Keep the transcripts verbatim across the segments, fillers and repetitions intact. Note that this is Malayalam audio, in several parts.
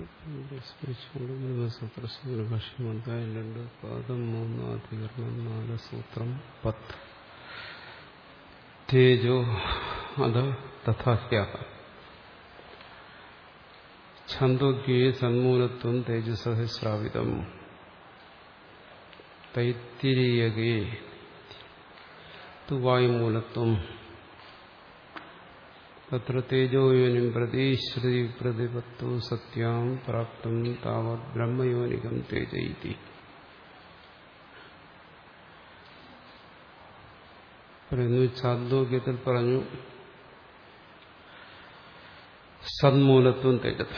സ്മരിച്ചുകൊണ്ട് ഭാഷ്യം അധ്യായം രണ്ട് പാദം മൂന്ന് അധികരണം നാല് സൂത്രം പത്ത് തേജോ അധ തഥാഹ്യ ഛന്ദോഗ്യേ സന്മൂലത്വം തേജസഃ ശ്രാവിതം തൈത്തിരീയകേ തു വായുമൂലത്വം തത്ര തേജോയോനിം പ്രതി ശ്രുതി പ്രതിപത്തോ സത്യാം പ്രാപ്തം താവത് ബ്രഹ്മയോനികം തേജ ഇതി. പറയുന്നു ഛാന്ദോഗ്യത്തിൽ പറഞ്ഞു സന്മൂലത്വം തേജത്.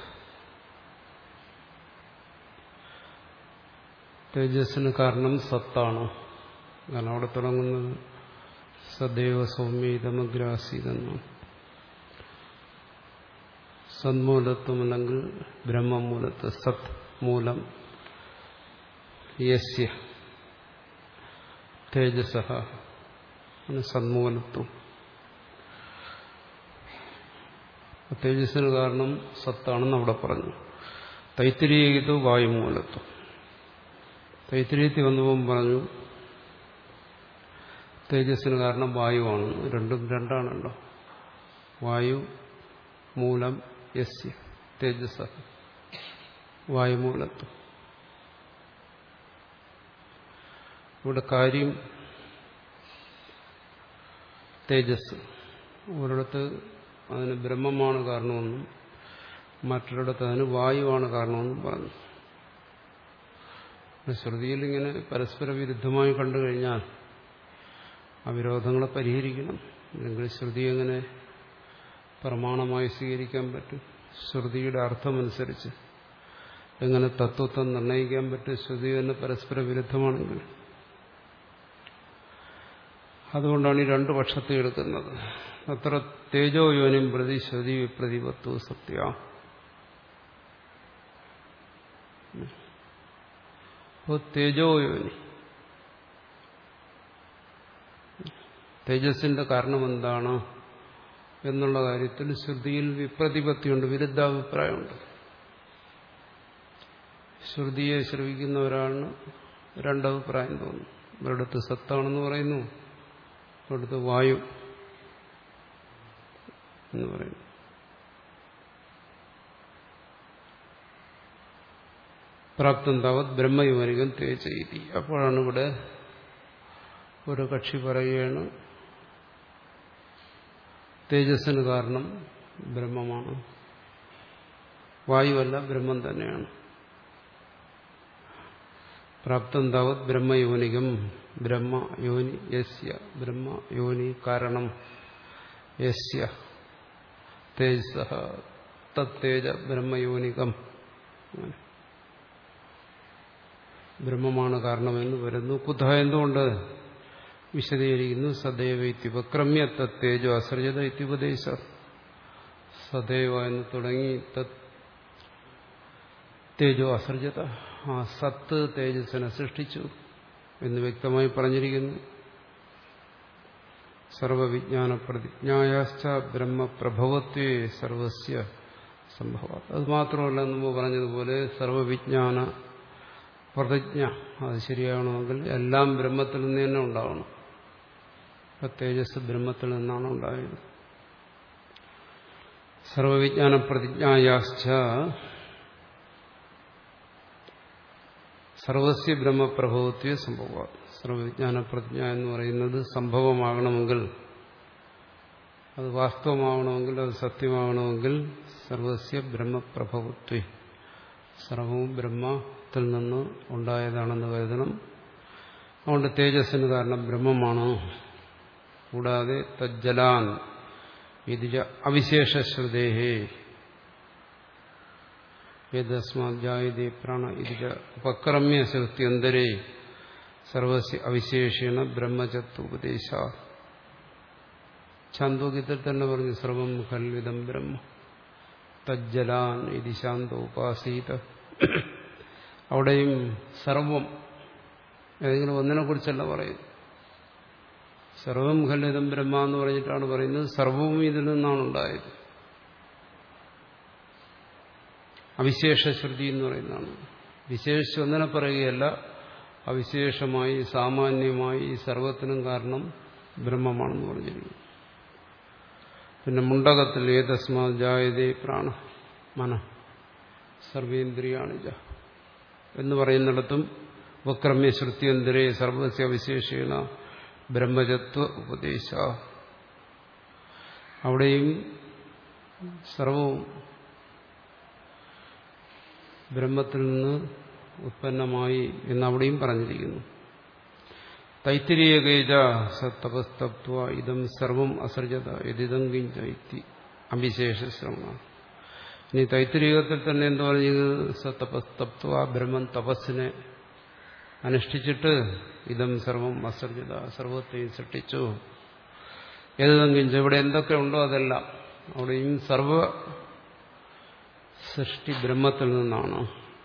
തേജസ്സിന് കാരണം സത്താണ്. കാരണം അവിടെ തുടങ്ങുന്നത് സദൈവ സൗമ്യതമഗ്രാസീതെന്നാണ്. സന്മൂലത്വം അല്ലെങ്കിൽ ബ്രഹ്മമൂലത്വം, സത് മൂലം യസ്യ തേജസഃ സന്മൂലത്വം. തേജസ്സിന് കാരണം സത്താണെന്ന് അവിടെ പറഞ്ഞു. തൈത്തിരീയതോ വായുമൂലത്വം. തൈത്തിരീയത്തിൽ വന്നപ്പോൾ പറഞ്ഞു തേജസ്സിന് കാരണം വായുവാണ്. രണ്ടും രണ്ടാണല്ലോ. വായു മൂലം യസ്യ തേജസഃ വായുമൂലത്വം. ഇവിടെ കാര്യം തേജസ്. ഒരിടത്ത് അതിന് ബ്രഹ്മമാണ് കാരണമെന്നും മറ്റൊരിടത്ത് അതിന് വായുവാണ് കാരണമെന്നും പറഞ്ഞു. ശ്രുതിയിൽ ഇങ്ങനെ പരസ്പര വിരുദ്ധമായി കണ്ടു കഴിഞ്ഞാൽ ആ വിരോധങ്ങളെ പരിഹരിക്കണം. അല്ലെങ്കിൽ ശ്രുതി എങ്ങനെ പ്രമാണമായി സ്വീകരിക്കാൻ പറ്റും? ശ്രുതിയുടെ അർത്ഥമനുസരിച്ച് എങ്ങനെ തത്വത്തെ നിർണ്ണയിക്കാൻ പറ്റും? ശ്രുതി തന്നെ പരസ്പര വിരുദ്ധമാണെങ്കിൽ. അതുകൊണ്ടാണ് ഈ രണ്ടു പക്ഷത്തെ എടുക്കുന്നത്. അത്ര തേജോയോനിം പ്രതി ശ്രുതി വിപ്രതിപത്തോ സത്യ. അപ്പോൾ തേജോയോനി, തേജസ്സിന്റെ കാരണം എന്താണ് എന്നുള്ള കാര്യത്തിൽ ശ്രുതിയിൽ വിപ്രതിപത്തിയുണ്ട്, വിരുദ്ധാഭിപ്രായമുണ്ട്. ശ്രുതിയെ ശ്രവിക്കുന്ന ഒരാളിന് രണ്ടഭിപ്രായം തോന്നും. ഒരിടത്ത് സത്താണെന്ന് പറയുന്നു, ഒരിടത്ത് വായു എന്ന് പറയുന്നു. പ്രാപ്തം താവത് ബ്രഹ്മയോനികം തേജ ഇതി. അപ്പോഴാണ് ഇവിടെ ഒരു കക്ഷി പറയുകയാണ് തേജസ്സിന് കാരണം ബ്രഹ്മമാണ്, വായുവല്ല ബ്രഹ്മം തന്നെയാണ്. പ്രാപ്തം താവത് ബ്രഹ്മയോനികം. ബ്രഹ്മയോനി യസ്യ, ബ്രഹ്മയോനി കാരണം യസ്യ തേജസഃ തത്തേജ ബ്രഹ്മയോനികം. ബ്രഹ്മമാണ് കാരണമെന്ന് വരുന്നു. കുത എന്തുകൊണ്ട് വിശദീകരിക്കുന്നു. സദൈവ ഇത്യുപക്രമ്യ തത്തേജോ അസൃജത ഇത്യുപദേശ. സദൈവ എന്ന് തുടങ്ങി തത് തേജോ അസൃജത, ആ സത്ത് തേജസ്സിനെ സൃഷ്ടിച്ചു എന്ന് വ്യക്തമായി പറഞ്ഞിരിക്കുന്നു. സർവവിജ്ഞാന പ്രതിജ്ഞായാശ്ച ബ്രഹ്മപ്രഭവത്വേ സർവസ്യ സംഭവ. അത് മാത്രമല്ല, മുമ്പ് പറഞ്ഞതുപോലെ സർവവിജ്ഞാന പ്രതിജ്ഞ അത് ശരിയാകണമെങ്കിൽ എല്ലാം ബ്രഹ്മത്തിൽ നിന്ന് തന്നെ ഉണ്ടാവണം. തേജസ് ബ്രഹ്മത്തിൽ നിന്നാണ് ഉണ്ടായത്. സർവവിജ്ഞാന പ്രതിജ്ഞായാശ്ച സർവസ്യ ബ്രഹ്മപ്രഭവത്വ സംഭവ. സർവവിജ്ഞാന പ്രതിജ്ഞ എന്ന് പറയുന്നത് സംഭവമാകണമെങ്കിൽ, അത് വാസ്തവമാകണമെങ്കിൽ, അത് സത്യമാകണമെങ്കിൽ സർവസ്യ ബ്രഹ്മപ്രഭവത്വ, സർവവും ബ്രഹ്മത്തിൽ നിന്ന് ഉണ്ടായതാണെന്ന് കരുതണം. അതുകൊണ്ട് തേജസ്സിന് കാരണം ബ്രഹ്മമാണ്. കൂടാതെ തജ്ജലാൻ ഇതിജ അവിശേഷശ്രുതേഹേ യദസ്മാദ്ജായതേ പ്രാണ ഇതിജ ഉപക്രമ്യ ശ്രുത്യന്തരേ സർവസ്യ അവിശേഷേണ ബ്രഹ്മചത്വോപദേശ. ഛാന്ദോഗ്യത്തിൽ തന്നെ പറഞ്ഞു സർവം ഖൽവിദം ബ്രഹ്മ തജ്ജലാൻ ഇതി ശാന്തോപാസീത. അവിടെയും സർവം ഏതെങ്കിലും ഒന്നിനെ കുറിച്ചല്ല പറയുന്നത്. സർവം ഖല്ലിതം ബ്രഹ്മ എന്ന് പറഞ്ഞിട്ടാണ് പറയുന്നത്. സർവവും ഇതിൽ നിന്നാണ് ഉണ്ടായത്. അവിശേഷ ശ്രുതി എന്ന് പറയുന്നതാണ്. വിശേഷിച്ച് ഒന്നിനെ പറയുകയല്ല, അവിശേഷമായി സാമാന്യമായി സർവത്തിനും കാരണം ബ്രഹ്മമാണെന്ന് പറഞ്ഞിരിക്കുന്നു. പിന്നെ മുണ്ടകത്തിൽ ഏതസ്മാ ജായതേ പ്രാണ മന സർവേന്ദ്രിയാണിജ എന്ന് പറയുന്നിടത്തും ഉപക്രമ്യ ശ്രുത്യന്തരേ സർവസ്യ വിശേഷേണ ബ്രഹ്മജത്വ ഉപദേശ, അവിടെയും സർവവും ബ്രഹ്മത്തിൽ നിന്ന് ഉത്പന്നമായി എന്നവിടെയും പറഞ്ഞിരിക്കുന്നു. തൈത്തിരീയകേജ സത്തപസ്തപ്ത്വ ഇതം സർവം അസർജത യദിദം കിഞ്ചൈത്തി അവിശേഷ ശ്രമ. ഇനി തൈത്തിരീകത്തിൽ തന്നെ എന്താ പറഞ്ഞത്? സത്തപസ്തപ്ത്വ ബ്രഹ്മൻ തപസ്സിനെ അനുഷ്ഠിച്ചിട്ട് ഇതം സർവം അസർജത സർവത്തെയും സൃഷ്ടിച്ചു. യദിദം കിഞ്ച, ഇവിടെ എന്തൊക്കെ ഉണ്ടോ അതെല്ലാം, അവിടെയും സർവ സൃഷ്ടി ബ്രഹ്മത്തിൽ നിന്നാണ്.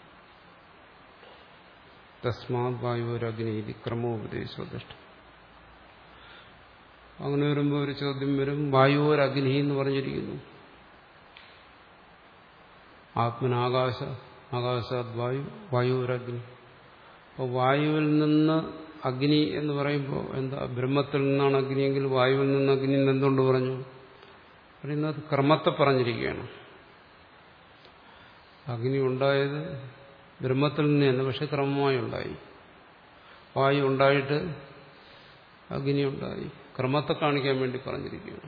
തസ്മാത് വായുരഗ്നി ക്രമോപദേശോദിഷ്ട. അങ്ങനെ വരുമ്പോൾ ഒരു ചോദ്യം വരും, വായുരഗ്നി എന്ന് പറഞ്ഞിരിക്കുന്നു, ആത്മനാകാശ ആകാശാത് വായു വായുരഗ്നി. അപ്പോൾ വായുവിൽ നിന്ന് അഗ്നി എന്ന് പറയുമ്പോൾ എന്താ? ബ്രഹ്മത്തിൽ നിന്നാണ് അഗ്നിയെങ്കിൽ വായുവിൽ നിന്ന് അഗ്നി എന്തുകൊണ്ട് പറഞ്ഞു? പറയുന്നത് ക്രമത്തെ പറഞ്ഞിരിക്കുകയാണ്. അഗ്നി ഉണ്ടായത് ബ്രഹ്മത്തിൽ നിന്ന് തന്നെ, പക്ഷെ ക്രമമായി ഉണ്ടായി. വായു ഉണ്ടായിട്ട് അഗ്നി ഉണ്ടായി. ക്രമത്തെ കാണിക്കാൻ വേണ്ടി പറഞ്ഞിരിക്കുകയാണ്.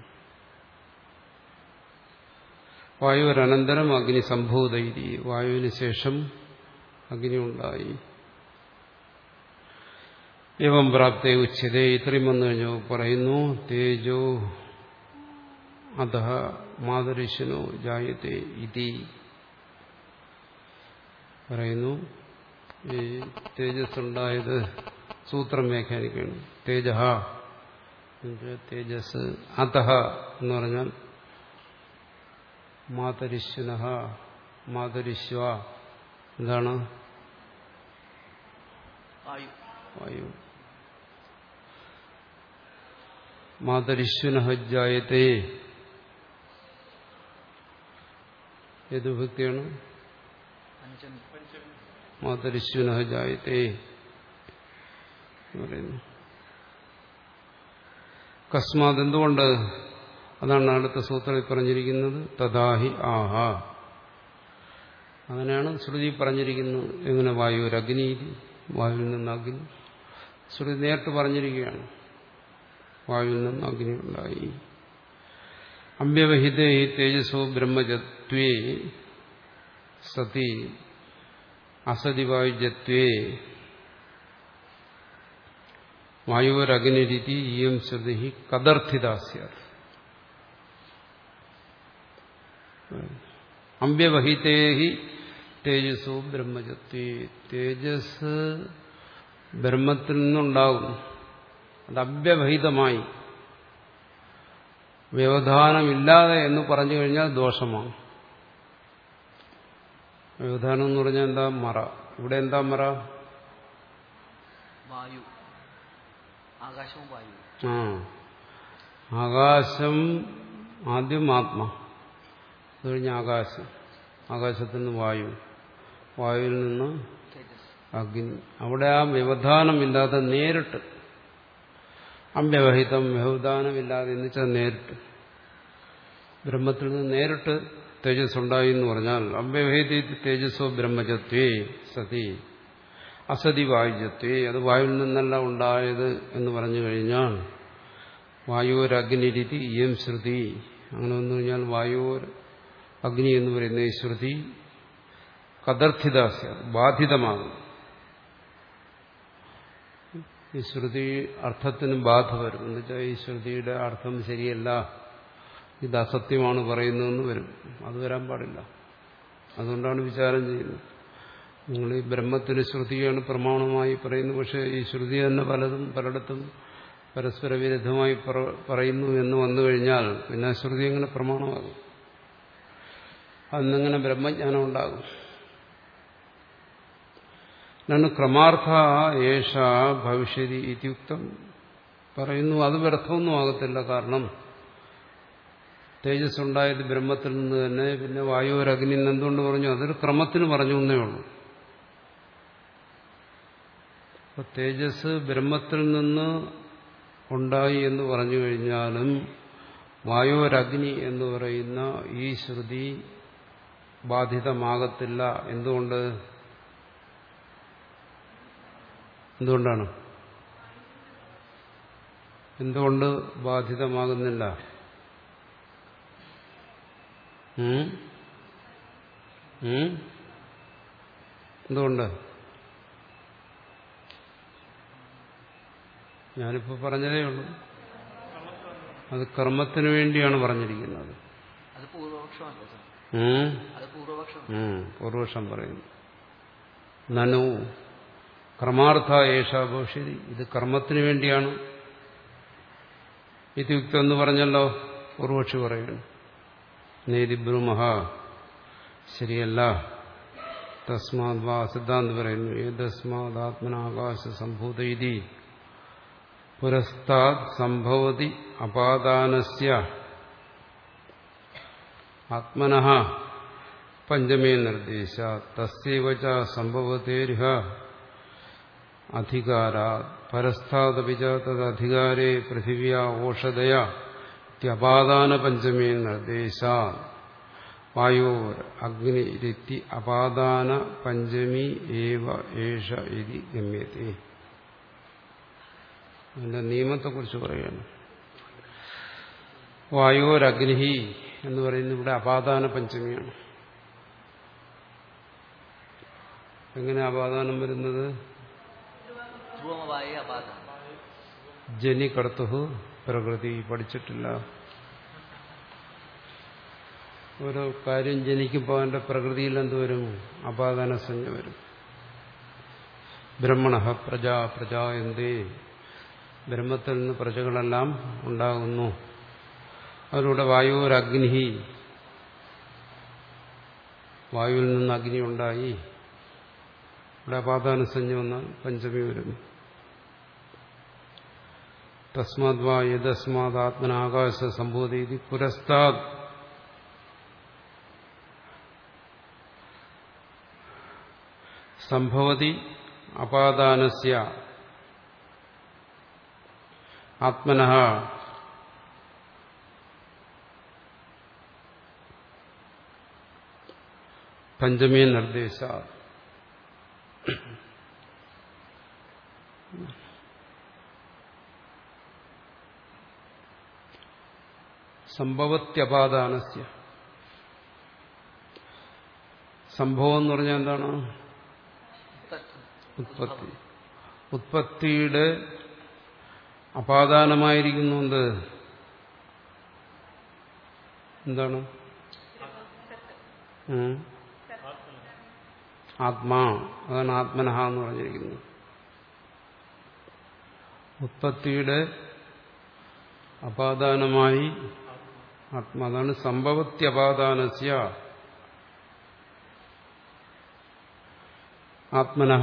വായുവരനന്തരം അഗ്നി സംഭൂതൈരി, വായുവിന് ശേഷം അഗ്നി ഉണ്ടായി. ഏവം പ്രാപ്തേ ഉച്യതേ, ഇത്രയും വന്നു കഴിഞ്ഞു പറയുന്നു. തേജോ അധഃ മാതരിശനോ ജായത്തെ ഇതി പറയുന്നു. ഈ തേജസ് ഉണ്ടായത് സൂത്രം വ്യാഖ്യാനിക്കുകയാണ്. തേജ തേജസ് അധഃ എന്ന് പറഞ്ഞാൽ മാതരിശ്വനഃ മാതരിശ്വ എന്താണ്? വായു. മാതരിശ്വനഃ ജായത്തെ ഏത് വിഭക്തിയാണ്? മാതരിശ്വനഃ ജായത്തെ പറയുന്നു. കസ്മാത് എന്തുകൊണ്ട്? അതാണ് അടുത്ത സൂത്രത്തിൽ പറഞ്ഞിരിക്കുന്നത്. തഥാഹി ആഹ, അങ്ങനെയാണ് ശ്രുതി പറഞ്ഞിരിക്കുന്നത്. എങ്ങനെ? വായുരഗ്നി, വായുവിൽ നിന്ന് അഗ്നി. ശ്രുതി നേരിട്ട് പറഞ്ഞിരിക്കുകയാണ്, വായുവിൽ നിന്ന് അഗ്നി ഉണ്ടായി. അമ്പ്യവഹിതേ തേജസോ ബ്രഹ്മജത്വേ സതി അസതിവായുജത്വേ വായുരഗ്നിരിതി ഇയം ശ്രുതി കദർത്ഥിതാ സ്യാത്. അമ്പ്യവഹിതേ തേജസോ ബ്രഹ്മജത്വേ, തേജസ് ബ്രഹ്മത്തിൽ നിന്നുണ്ടാകും. അത് അവ്യവഹിതമായി വ്യവധാനമില്ലാതെ എന്ന് പറഞ്ഞു കഴിഞ്ഞാൽ ദോഷമാണ്. വ്യവധാനം എന്ന് പറഞ്ഞാൽ എന്താ? മറ. ഇവിടെ എന്താ മറ? വായു, ആകാശവും വായു. ആ ആകാശം ആദ്യം ആത്മ, അത് കഴിഞ്ഞ് ആകാശം, ആകാശത്തിൽ നിന്ന് വായു, വായുവിൽ നിന്ന് അഗ്നി. അവിടെ ആ വ്യവധാനമില്ലാതെ നേരിട്ട്, അമ്പ്യവഹിതം വ്യവധാനമില്ലാതെ എന്ന് വെച്ചാൽ നേരിട്ട് ബ്രഹ്മത്തിൽ നിന്ന് നേരിട്ട് തേജസ് ഉണ്ടായി എന്ന് പറഞ്ഞാൽ അമ്പ്യവഹിതി തേജസ്സോ ബ്രഹ്മജത്വേ സതി അസതി വായുജത്വേ, അത് വായുവിൽ നിന്നല്ല ഉണ്ടായത് എന്ന് പറഞ്ഞു കഴിഞ്ഞാൽ വായുരഗ്നിരിതി ഇയം ശ്രുതി. അങ്ങനെ വന്നു കഴിഞ്ഞാൽ വായുവർ അഗ്നി എന്ന് പറയുന്ന ഈ ശ്രുതി കദർത്ഥിതാസ്യ, ബാധിതമാകും. ഈ ശ്രുതി അർത്ഥത്തിന് ബാധ വരും. എന്നുവെച്ചാൽ ഈ ശ്രുതിയുടെ അർത്ഥം ശരിയല്ല, ഇത് അസത്യമാണ് പറയുന്നതെന്ന് വരും. അത് വരാൻ പാടില്ല. അതുകൊണ്ടാണ് വിചാരം ചെയ്യുന്നത്. നിങ്ങൾ ഈ ബ്രഹ്മത്തിന് ശ്രുതിയാണ് പ്രമാണമായി പറയുന്നത്, പക്ഷേ ഈ ശ്രുതി തന്നെ പലതും പലയിടത്തും പരസ്പര വിരുദ്ധമായി പറയുന്നു എന്ന് വന്നു കഴിഞ്ഞാൽ പിന്നെ ശ്രുതി എങ്ങനെ പ്രമാണമാകും? അന്നെങ്ങനെ ബ്രഹ്മജ്ഞാനം ഉണ്ടാകും? നന്നു ക്രമാർത്ഥ ഏഷ ഭവിഷ്യതി ഇത്യുക്തം പറയുന്നു. അത് വ്യർത്ഥമൊന്നും ആകത്തില്ല. കാരണം തേജസ് ഉണ്ടായത് ബ്രഹ്മത്തിൽ നിന്ന് തന്നെ. പിന്നെ വായുവരഗ്നി എന്ന് എന്തുകൊണ്ട് പറഞ്ഞു? അതൊരു ക്രമത്തിന് പറഞ്ഞു എന്നേ ഉള്ളൂ. അപ്പൊ തേജസ് ബ്രഹ്മത്തിൽ നിന്ന് ഉണ്ടായി എന്ന് പറഞ്ഞു കഴിഞ്ഞാലും വായുവരഗ്നി എന്ന് പറയുന്ന ഈ ശ്രുതി ബാധിതമാകത്തില്ല. എന്തുകൊണ്ട്? എന്തുകൊണ്ടാണ് എന്തുകൊണ്ട് ബാധിതമാകുന്നില്ല? ഉം? ഉം? എന്തുകൊണ്ട്? ഞാനിപ്പോ പറഞ്ഞതേ ഉള്ളൂ. അത് കർമ്മത്തിനു വേണ്ടിയാണ് പറഞ്ഞിരിക്കുന്നത്. അത് പൂർവപക്ഷമല്ല സർ. ഉം? അത് പൂർവപക്ഷം. ഉം, പൂർവപക്ഷം പറയുന്നു. നനു കർമാർത്ഥ ഏഷ ഭവിഷ്യതി. ഇത് കർമ്മത്തിനു വേണ്ടിയാണ് ഇതിയുക്തം എന്ന് പറഞ്ഞല്ലോ. പൂർവപക്ഷി പറയുന്നു നേതി ബ്രൂമഹ, ശരിയല്ല. തസ്മാത് വാ, സിദ്ധാന്ത് പറയുന്നു ഏതസ്മാത് ആത്മനാകാശ സംഭൂത ഇതി പുരസ്താത് സംഭവതി അപാദാനസ്യ ആത്മനഃ പഞ്ചമേ നിർദ്ദേശ തസ്യൈവ ച സംഭവതേരിഹ അധികാരാത് പരസ്ഥാദപി ച തദധികാരേ പൃഥിവ്യാ ഓഷധയ ഇത്യപാദാന പഞ്ചമേ നിർദ്ദേശ വായോർ അഗ്നിരിത്തി അപാദാന പഞ്ചമി ഏവ ഏഷ ഇതി ഗമ്യത്തെ. അതിന്റെ നിയമത്തെക്കുറിച്ച് പറയുകയാണ്. വായോരഗ്നി എന്ന് പറയുന്നത് ഇവിടെ അപാദാന പഞ്ചമിയാണ്. എങ്ങനെ അപാദാനം വരുന്നത്? ജനി കർത്തുഹു പ്രകൃതി. പഠിച്ചിട്ടില്ല. ഓരോ കാര്യം ജനിക്കുമ്പോൾ അതിന്റെ പ്രകൃതിയിൽ എന്തുവരും? അപാദാന സംജ്ഞ വരും. ബ്രഹ്മണ പ്രജ പ്രജ എന്തേ, ബ്രഹ്മത്തിൽ നിന്ന് പ്രജകളെല്ലാം ഉണ്ടാകുന്നു. അതിലൂടെ വായുരഗ്നി, വായുവിൽ നിന്ന് അഗ്നി ഉണ്ടായി. ഇവിടെ അപാദാന സംജ്ഞ വന്നാൽ പഞ്ചമി വരും. തസ്മാത് വാ യദസ്മാത് ആത്മനാകാശ സംഭൂതി പുരസ്താത് സംഭവതി അപാദാനസ്യ ആത്മനഃ പഞ്ചമേ നിർദ്ദേശ. സംഭവത്യപാദാനസ്യ. സംഭവം എന്ന് പറഞ്ഞാൽ എന്താണ്? ഉത്പത്തി. ഉത്പത്തിയുടെ അപാദാനമായിരിക്കുന്നു എന്ത്? എന്താണ്? ആത്മാ. അതാണ് ആത്മനഃ എന്ന് പറഞ്ഞിരിക്കുന്നത്. ഉത്പത്തിയുടെ അപാദാനമായി ആത്മാ. അതാണ് സംഭവത്യപാദാനസ്യ ആത്മനഃ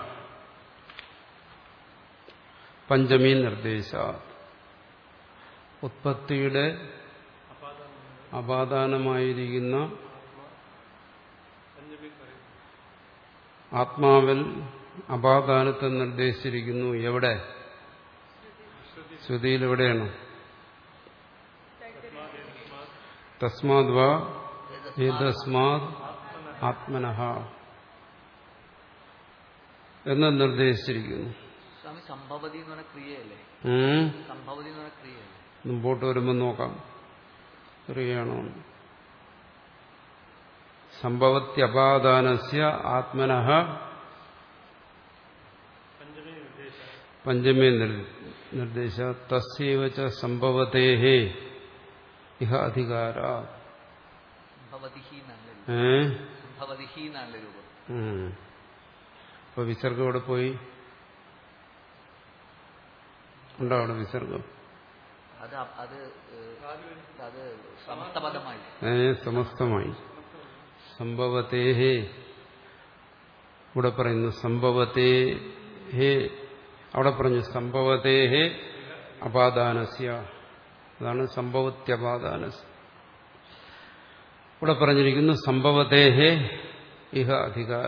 പഞ്ചമീ നിർദ്ദേശ. ഉത്പത്തിയുടെ അപാദാനമായിരിക്കുന്ന ആത്മാവിൽ അപാദാനത്തെ നിർദ്ദേശിച്ചിരിക്കുന്നു. എവിടെ? ശ്രുതിയിൽ എവിടെയാണ്? തസ്മാത് വാ ഏതസ്മാത് ആത്മനഃ എന്ന് നിർദ്ദേശിച്ചിരിക്കുന്നു. സ്വാമി, സംഭവതി എന്ന് പറഞ്ഞ ക്രിയയല്ലേ? സംഭവതി എന്ന് പറഞ്ഞ ക്രിയയല്ലേ? മുമ്പോട്ട് വരുമ്പോൾ നോക്കാം ക്രിയയാണോ. സംഭവത്യപാദാനസ്യ ആത്മനഃ പഞ്ചമേ നിർദ്ദേശ തസ്യൈവ ച സംഭവതേഃ ഇഹ അധികാര. ഇപ്പൊ വിസർഗം ഇവിടെ പോയി ഉണ്ടോ? അവിടെ വിസർഗം സമസ്തമായി. സംഭവതേഃ ഇവിടെ പറയുന്നു സംഭവതേഃ. അവിടെ പറഞ്ഞു സംഭവതേഃ അപാദാനസ്യ. അതാണ് സംഭവത്യപാദാനസ്യ. ഇവിടെ പറഞ്ഞിരിക്കുന്നു സംഭവതേഹേ ഇഹ അധികാര.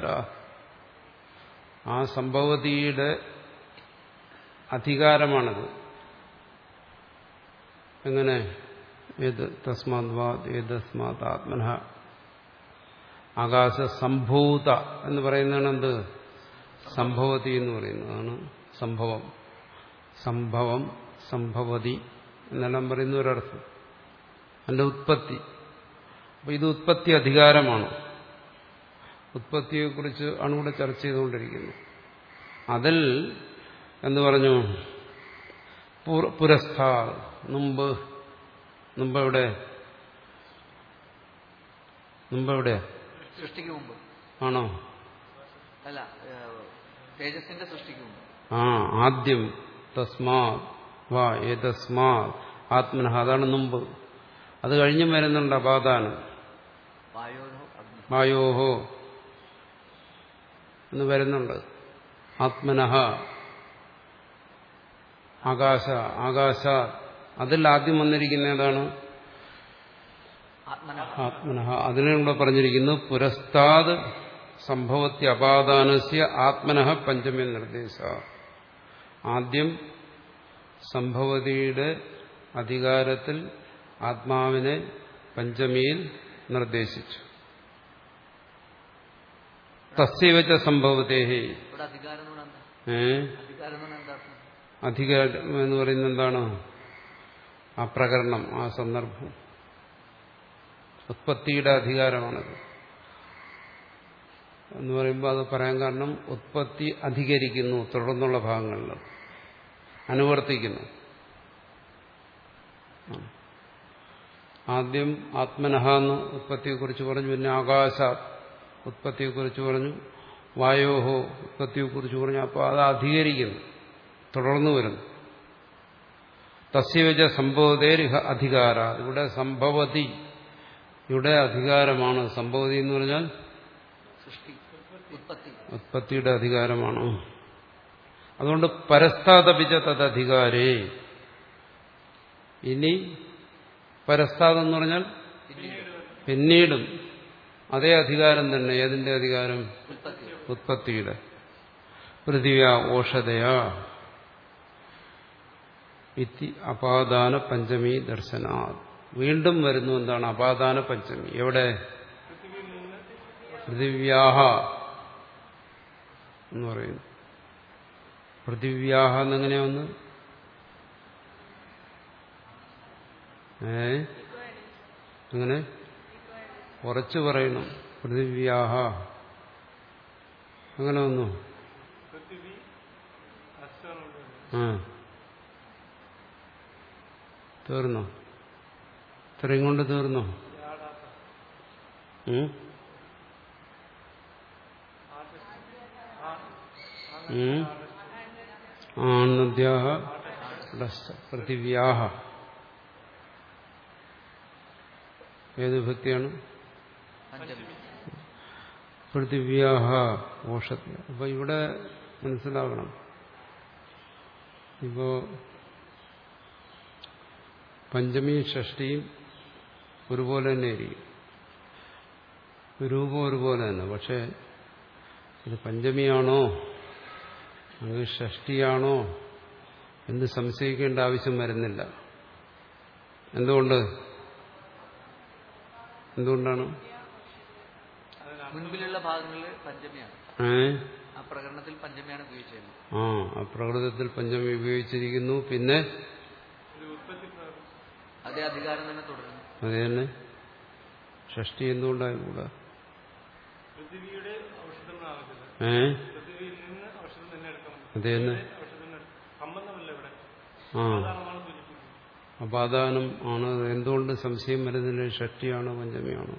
ആ സംഭവതിയുടെ അധികാരമാണിത്. എങ്ങനെ? ഏത് തസ്മാത് ഏതസ്മാത് ആത്മനഃ ആകാശ സംഭൂത എന്ന് പറയുന്നതാണ് എന്ത്? സംഭവതി എന്ന് പറയുന്നതാണ് സംഭവം. സംഭവം സംഭവതി എന്നെല്ലാം പറയുന്ന ഒരർത്ഥം. അതിന്റെ ഉത്പത്തി. അപ്പൊ ഇത് ഉത്പത്തി അധികാരമാണ്. ഉത്പത്തിയെക്കുറിച്ച് ആണ് ഇവിടെ ചർച്ച ചെയ്തുകൊണ്ടിരിക്കുന്നത്. അതിൽ എന്ന് പറഞ്ഞു പുരസ്ഥാ മുമ്പ് മുമ്പ് എവിടെ മുമ്പ് എവിടെ സൃഷ്ടിക്ക് മുമ്പ് ആണോ? അല്ല, തേജസ്സിന്റെ സൃഷ്ടിക്ക് മുമ്പ്. ആ ആദ്യം തസ്മാ വാ ഏതസ്മാ ആത്മനഃ, അതാണ് മുമ്പ്. അത് കഴിഞ്ഞും വരുന്നുണ്ട് അപാദാനം. വായോഹോ എന്ന് വരുന്നുണ്ട്. ആത്മനഃ ആകാശ ആകാശ അതിൽ ആദ്യം വന്നിരിക്കുന്ന ഏതാണ്? ആത്മനഃ. അതിനും കൂടെ പറഞ്ഞിരിക്കുന്നു പുരസ്താത് സംഭവത്തി അപാദാനസ്യ ആത്മനഃ പഞ്ചമി നിർദ്ദേശ. ആദ്യം സംഭവതിയുടെ അധികാരത്തിൽ ആത്മാവിനെ പഞ്ചമിയിൽ നിർദ്ദേശിച്ചു. തസ്യവച സംഭവതേഹി. ഏ അധികാരം എന്ന് പറയുന്നത് എന്താണ്? ആ പ്രകരണം, ആ സന്ദർഭം, ഉത്പത്തിയുടെ അധികാരമാണത് എന്ന് പറയുമ്പോൾ അത് പറയാൻ കാരണം ഉത്പത്തി അധികരിക്കുന്നു തുടർന്നുള്ള ഭാഗങ്ങളിൽ, അനുവർത്തിക്കുന്നു. ആദ്യം ആത്മനഃ എന്ന് ഉത്പത്തിയെക്കുറിച്ച് പറഞ്ഞു, പിന്നെ ആകാശ ഉത്പത്തിയെക്കുറിച്ച് പറഞ്ഞു, വായോഹോ ഉത്പത്തിയെക്കുറിച്ച് പറഞ്ഞു. അപ്പോൾ അത് അധികരിക്കുന്നു, തുടർന്നു വരുന്നു. തസ്യവച സംഭവതേരിഹ അധികാര. ഇവിടെ സംഭവതി ഇവിടെ അധികാരമാണ്. സംഭവതി എന്ന് പറഞ്ഞാൽ ഉത്പത്തിയുടെ അധികാരമാണ്. അതുകൊണ്ട് പരസ്താദപിച്ച തദധികാരേ. ഇനി പരസ്താദം എന്ന് പറഞ്ഞാൽ പിന്നീടും അതേ അധികാരം തന്നെ. ഏതിന്റെ അധികാരം? ഉത്പത്തിയുടെ. പൃഥിവ്യ ഓഷധയാ ഇതി അപാദാന പഞ്ചമി ദർശനാ. വീണ്ടും വരുന്നു എന്താണ്? അപാദാന പഞ്ചമി. എവിടെ? പൃഥിവ്യാഹ എന്ന് പറയുന്നു. പൃഥിവ്യാഹ എന്നെങ്ങനെ വന്ന്? ഏ അങ്ങനെ ഉറച്ചു പറയണം. പൃഥിവ്യാഹ അങ്ങനെ വന്നു. ആ തീർന്നോ? ഇത്രയും കൊണ്ട് തീർന്നോ? ആനദ്യാഹ പൃഥിവ്യാഹ. ഏത് വിഭക്തിയാണ്? പൃഥിവ്യാഹ ഓഷധ. അപ്പൊ ഇവിടെ മനസ്സിലാകണം, ഇപ്പോ പഞ്ചമിയും ഷഷ്ടിയും ഒരുപോലെ തന്നെ ഇരിക്കും, രൂപം ഒരുപോലെ തന്നെ. പക്ഷെ ഇത് പഞ്ചമിയാണോ അത് ഷഷ്ടിയാണോ എന്ന് സംശയിക്കേണ്ട ആവശ്യം വരുന്നില്ല. എന്തുകൊണ്ട്? എന്തുകൊണ്ടാണ്? മുൻപിലുള്ള ഭാഗങ്ങളിൽ പഞ്ചമിയാണ്. ഏ ആ പ്രകടനത്തിൽ പഞ്ചമിയാണ് ഉപയോഗിച്ചത്. ആ ആ പ്രകൃതത്തിൽ പഞ്ചമി ഉപയോഗിച്ചിരിക്കുന്നു. പിന്നെ അതേ അധികാരം തന്നെ തുടരുന്നു. അതേ തന്നെ. ഷഷ്ടി എന്തുകൊണ്ടായിക്കൂടാ? ഏ അതേ തന്നെ. ആ അപാദാനം ആണ്. എന്തുകൊണ്ട് സംശയം വരുന്നില്ല? ഷഷ്ടിയാണോ പഞ്ചമിയാണോ?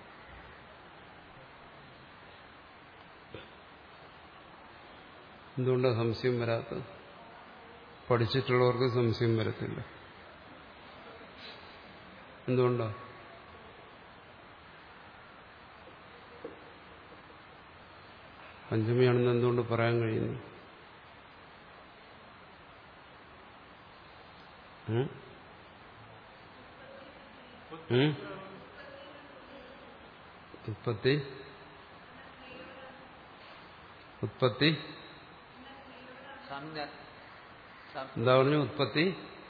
എന്തുകൊണ്ടാണ് സംശയം വരാത്തത്? പഠിച്ചിട്ടുള്ളവർക്ക് സംശയം വരത്തില്ല. എന്തുകൊണ്ടാ? പഞ്ചമിയാണെന്ന് എന്തുകൊണ്ട് പറയാൻ കഴിയുന്നു? ഉത്പത്തി ഉത്പത്തി സംജ്ഞ സം- എന്താ പറഞ്ഞു? ഉത്പത്തി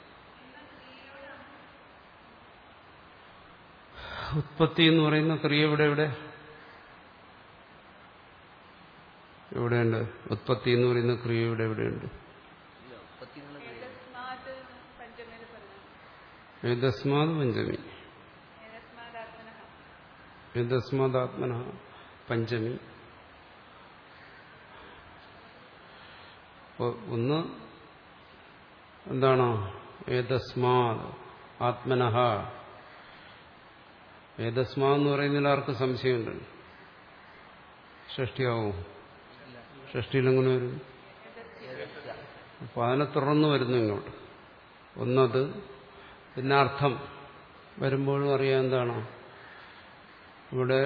ഉത്പത്തി എന്ന് പറയുന്ന ക്രിയ ഇവിടെ എവിടെ എവിടെയുണ്ട്? ഉത്പത്തി എന്ന് പറയുന്ന ക്രിയ ഇവിടെ എവിടെയുണ്ട്? ഇല്ല, ഉത്പത്തി എന്നുള്ള ക്രിയ ഏതസ്മാത് പഞ്ചമി ഏതസ്മാദാത്മന പഞ്ചമി. ഒന്ന് എന്താണ്? ഏതസ്മാത് ആത്മനഃ. ഏതസ്മാ എന്ന് പറയുന്നതിൽ ആർക്ക് സംശയമുണ്ട്? ഷഷ്ടിയാവോ? ഷഷ്ടിയിലെങ്ങനെ വരും? അപ്പൊ അതിനെ തുടർന്ന് വരുന്നു ഇങ്ങോട്ട്. ഒന്നത്. പിന്നെ അർത്ഥം വരുമ്പോഴും അറിയാം എന്താണ് ഇവിടെ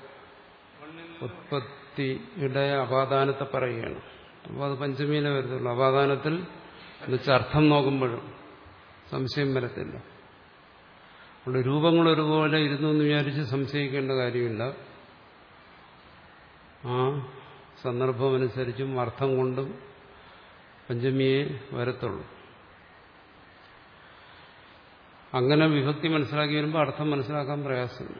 ഉത്പത്തിയുടെ അപാദാനത്തെ പറയുകയാണ്. അപ്പോൾ അത് പഞ്ചമിയിലെ വരുന്നുള്ളൂ. അപാദാനത്തിൽ എന്നുവെച്ചാൽ അർത്ഥം നോക്കുമ്പോഴും സംശയം വരത്തില്ല. അതുകൊണ്ട് രൂപങ്ങൾ ഒരുപോലെ ഇരുന്നു എന്ന് വിചാരിച്ച് സംശയിക്കേണ്ട കാര്യമില്ല. ആ സന്ദർഭമനുസരിച്ചും അർത്ഥം കൊണ്ടും പഞ്ചമിയെ വരത്തുള്ളൂ. അങ്ങനെ വിഭക്തി മനസ്സിലാക്കി വരുമ്പോൾ അർത്ഥം മനസ്സിലാക്കാൻ പ്രയാസമില്ല.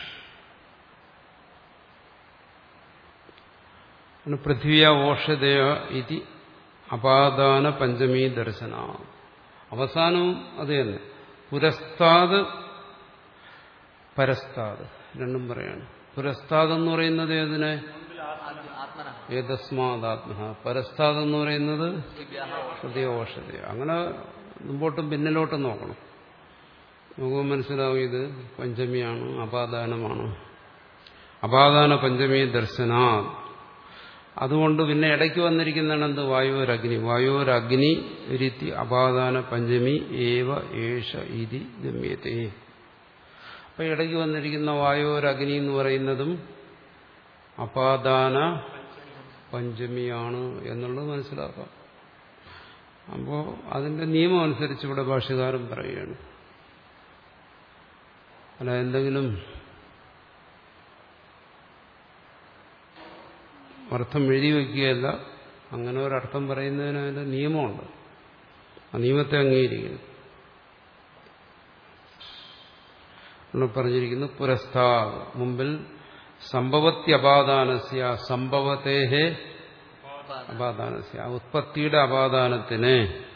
പൃഥ്വിയ ഓഷധയ ഇതി അപാദാന പഞ്ചമീ ദർശന. അവസാനവും അത് തന്നെ. പുരസ്താത് പരസ്താത് രണ്ടും പറയാണ്. പുരസ്താത് എന്ന് പറയുന്നത് ഏതിനെ? ആത്മന ഏതസ്മാദാത്മ. പരസ്താത് എന്ന് പറയുന്നത് ഹൃദയ ഓഷധയ. അങ്ങനെ മുമ്പോട്ടും പിന്നിലോട്ടും നോക്കണം. നമുക്ക് മനസ്സിലാവും ഇത് പഞ്ചമിയാണ്, അപാദാനമാണ്. അപാദാന പഞ്ചമി ദർശന. അതുകൊണ്ട് പിന്നെ ഇടയ്ക്ക് വന്നിരിക്കുന്നതാണ് എന്ത്? വായുവരഗ്നി. വായുവരഗ്നി രീതി അപാദാന പഞ്ചമി ഏവ ഏഷ ഇതി ഗമ്യത്തെ. അപ്പൊ ഇടയ്ക്ക് വന്നിരിക്കുന്ന വായുവരഗ്നി എന്ന് പറയുന്നതും അപാദാന പഞ്ചമിയാണ് എന്നുള്ളത് മനസ്സിലാക്കാം. അപ്പോൾ അതിന്റെ നിയമം അനുസരിച്ച് ഇവിടെ ഭാഷ്യകാരൻ പറയുകയാണ്. അല്ല എന്തെങ്കിലും അർത്ഥം എഴുതി വയ്ക്കുകയല്ല. അങ്ങനെ ഒരർത്ഥം പറയുന്നതിന് അതിന്റെ നിയമമുണ്ട്. ആ നിയമത്തെ അംഗീകരിക്കുന്നു. പറഞ്ഞിരിക്കുന്നു പുരസ്താ മുമ്പിൽ സംഭവത്യപാദാനസ്യ സംഭവത്തേഹേ അപാദാനസ്യ ഉത്പത്തിയുടെ അപാദാനത്തിന്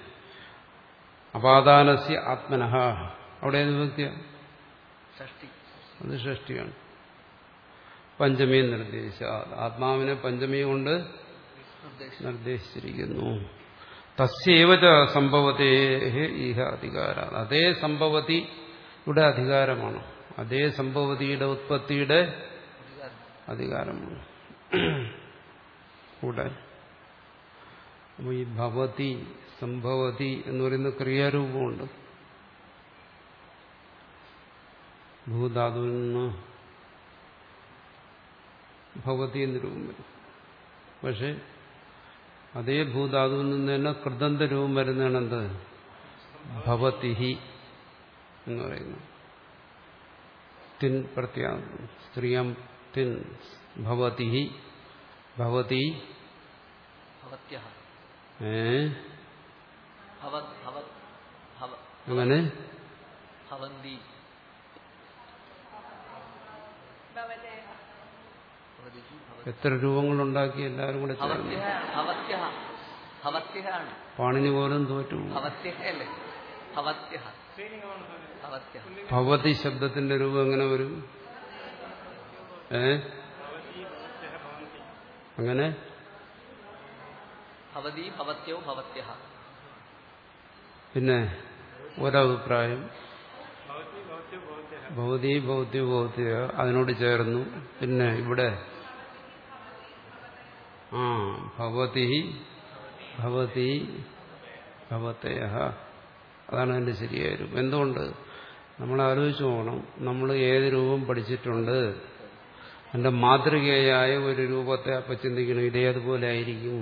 അപാദാനസ്യ ആത്മനഃ. അവിടെ ഏത് വിഭക്തിയാണ്? ഷഷ്ടി. അത് ഷഷ്ടിയാണ്. പഞ്ചമിയെ നിർദ്ദേശിച്ച ആത്മാവിനെ പഞ്ചമി കൊണ്ട് നിർദ്ദേശിച്ചിരിക്കുന്നു. തസ്യേവച സംഭവത്തെ ഈഹ അധികാര. അതേ സംഭവതിയുടെ അധികാരമാണ്. അതേ സംഭവതിയുടെ ഉത്പത്തിയുടെ അധികാരമാണ് കൂടെ. അപ്പോൾ ഈ ഭവതി സംഭവതി എന്ന് പറയുന്ന ക്രിയാരൂപമുണ്ട്. ഭൂധാതുവിൽ നിന്ന് ഭവതി എന്ന് രൂപം വരും. പക്ഷെ അതേ ഭൂധാതുവിൽ നിന്ന് തന്നെ കൃതന്ത രൂപം വരുന്നതാണ് എന്ത്? ഭവതിഹി എന്ന് പറയുന്നു. തിൻ പ്രത്യാ സ്ത്രീയം തിൻ ഭവതിഹി ഭവതി ഭവത്യഃ. ഏ ഭവത് ഭവത് ഭവ അങ്ങനെ ഭവന്തി എത്ര രൂപങ്ങളുണ്ടാക്കി എല്ലാവരും കൂടെ ചേർന്ന്. ഭവത്യഃ ഭവത്യഃ ഭവത്യഃ ആണ്. പാണിനി പോലും തോറ്റു. ഭവത്യഃ അല്ലേ? ഭവത്യഃ ഭവത്യഃ. ഭവതി ശബ്ദത്തിന്റെ രൂപം എങ്ങനെ വരും? ഏ അങ്ങനെ ഭവതി ഭവത്യോ ഭവത്യഃ. പിന്നെ ഒരഭിപ്രായം ഭവതി ഭൗത്യ ഭൗത്യ അതിനോട് ചേർന്നു. പിന്നെ ഇവിടെ ആ ഭവതി ഭവതി ഭവതയഃ. അതാണ് അതിന്റെ ശരിയായ രൂപം. എന്തുകൊണ്ട്? നമ്മൾ ആലോചിച്ച് പോകണം. നമ്മൾ ഏത് രൂപം പഠിച്ചിട്ടുണ്ട്? അതിന്റെ മാതൃകയായ ഒരു രൂപത്തെ അപ്പം ചിന്തിക്കണം. ഇതേ അതുപോലെ ആയിരിക്കും.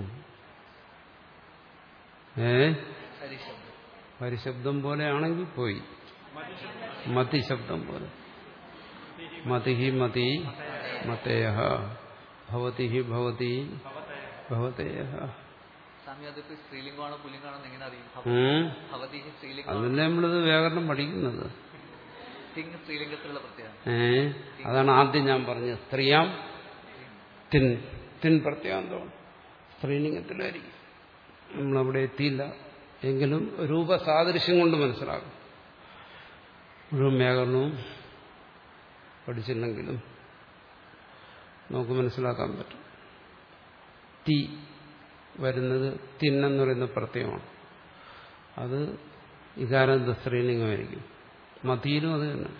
ഏ ഹരിശബ്ദം. പരിശബ്ദം പോലെ ആണെങ്കിൽ പോയി. മതി ശബ്ദം പോലെ മതിഹി മതി മതേയ ഭവതി ഭവതി ഭവതേയ. സ്വാമി അതിപ്പോ സ്ത്രീലിംഗമാണോ പുല്ലിംഗമാണോ എങ്ങനെ അറിയും? ഉം. ഭവതി സ്ത്രീലിംഗം, അതല്ലേ നമ്മളിത് വ്യാകരണം പഠിക്കുന്നത്. തിങ് സ്ത്രീലിംഗത്തിലുള്ള പ്രത്യേകം. ഏ അതാണ് ആദ്യം ഞാൻ പറഞ്ഞത്. സ്ത്രീയാം തിൻ തിൻ പ്രത്യാന്തമാണ്, സ്ത്രീലിംഗത്തിലായിരിക്കും. നമ്മളവിടെ എത്തിയില്ല എങ്കിലും രൂപസാദൃശ്യം കൊണ്ട് മനസ്സിലാകും. മുഴുവൻ വ്യാകരണവും പഠിച്ചില്ലെങ്കിലും നമുക്ക് മനസ്സിലാക്കാൻ പറ്റും. തീ വരുന്നത് തിന്നെന്ന് പറയുന്ന പ്രത്യയമാണ്. അത് ഇകാരാന്ത സ്ത്രീലിംഗമായിരിക്കും. മതിയിലും അത് തന്നെ.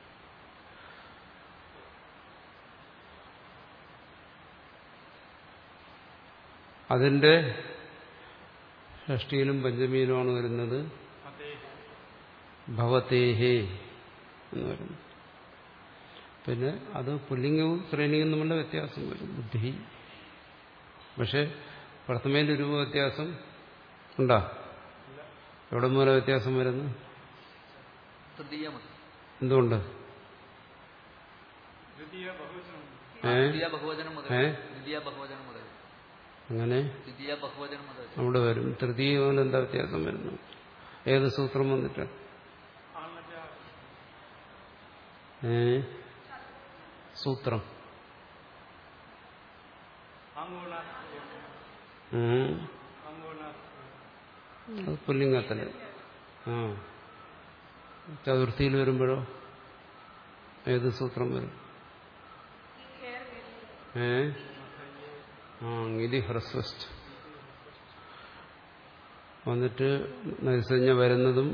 അതിന്റെ ഷഷ്ടിയിലും പഞ്ചമിയിലുമാണ് വരുന്നത് ഭവതേഹേ എന്ന് പറയുന്നത്. പിന്നെ അത് പുല്ലിംഗവും സ്ത്രീലിംഗവും തമ്മിലുള്ള വ്യത്യാസം വരും. ബുദ്ധി. പക്ഷെ പ്രഥമയിൽ രൂപ വ്യത്യാസം ഉണ്ടോ? എവിടെ മൂലം വ്യത്യാസം വരുന്നു? എന്തുകൊണ്ട്? അങ്ങനെ അവിടെ വരും. തൃതീയ മൂലം എന്താ വ്യത്യാസം വരുന്നു? ഏത് സൂത്രം വന്നിട്ട്? ഏ സൂത്രം പുല്ലിംഗത്തില്. ആ ചതുർത്ഥിയിൽ വരുമ്പോഴോ ഏത് സൂത്രം വരും? ഏ ആ ഗിതി ഹ്രസ്വസ്റ്റ് വന്നിട്ട് നൈസഞ്ജ വരുന്നതും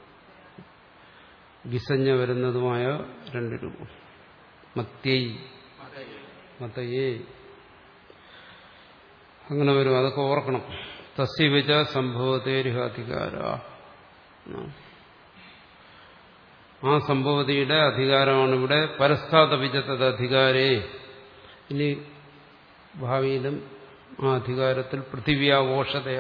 ഗിസഞ്ജ വരുന്നതുമായ രണ്ട് രൂപം. മത്യൈ മതയേ അങ്ങനെ വരും. അതൊക്കെ ഓർക്കണം. തസ്യവിച സംഭവതേരിഹാധികാര. ആ സംഭവതിയുടെ അധികാരമാണ് ഇവിടെ. പരസ്ഥാതപിച്ചത് അധികാരേ. ഇനി ഭാവിയിലും ആ അധികാരത്തിൽ പൃഥിവ്യാഘോഷതയ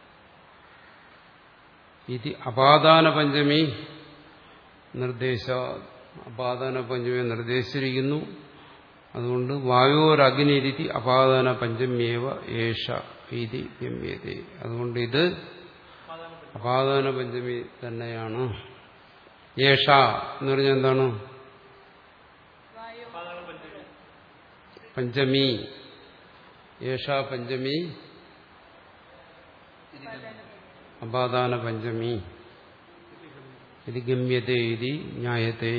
ഇത് അപാദാന പഞ്ചമി നിർദ്ദേശ. അപാദാന പഞ്ചമിയെ നിർദ്ദേശിച്ചിരിക്കുന്നു. അതുകൊണ്ട് വായോരഗ്നിരിതി അപാദാന പഞ്ചമ്യേവ ഏഷ ഇതി ഗമ്യതേ. അതുകൊണ്ട് ഇത് അപാദാന പഞ്ചമി തന്നെയാണ്. ഏഷ എന്ന് പറഞ്ഞാൽ എന്താണ്? പഞ്ചമി. ഏഷ പഞ്ചമി അപാദാന പഞ്ചമി ഇത് ഗമ്യതേ ഇതി ന്യായത്തെ.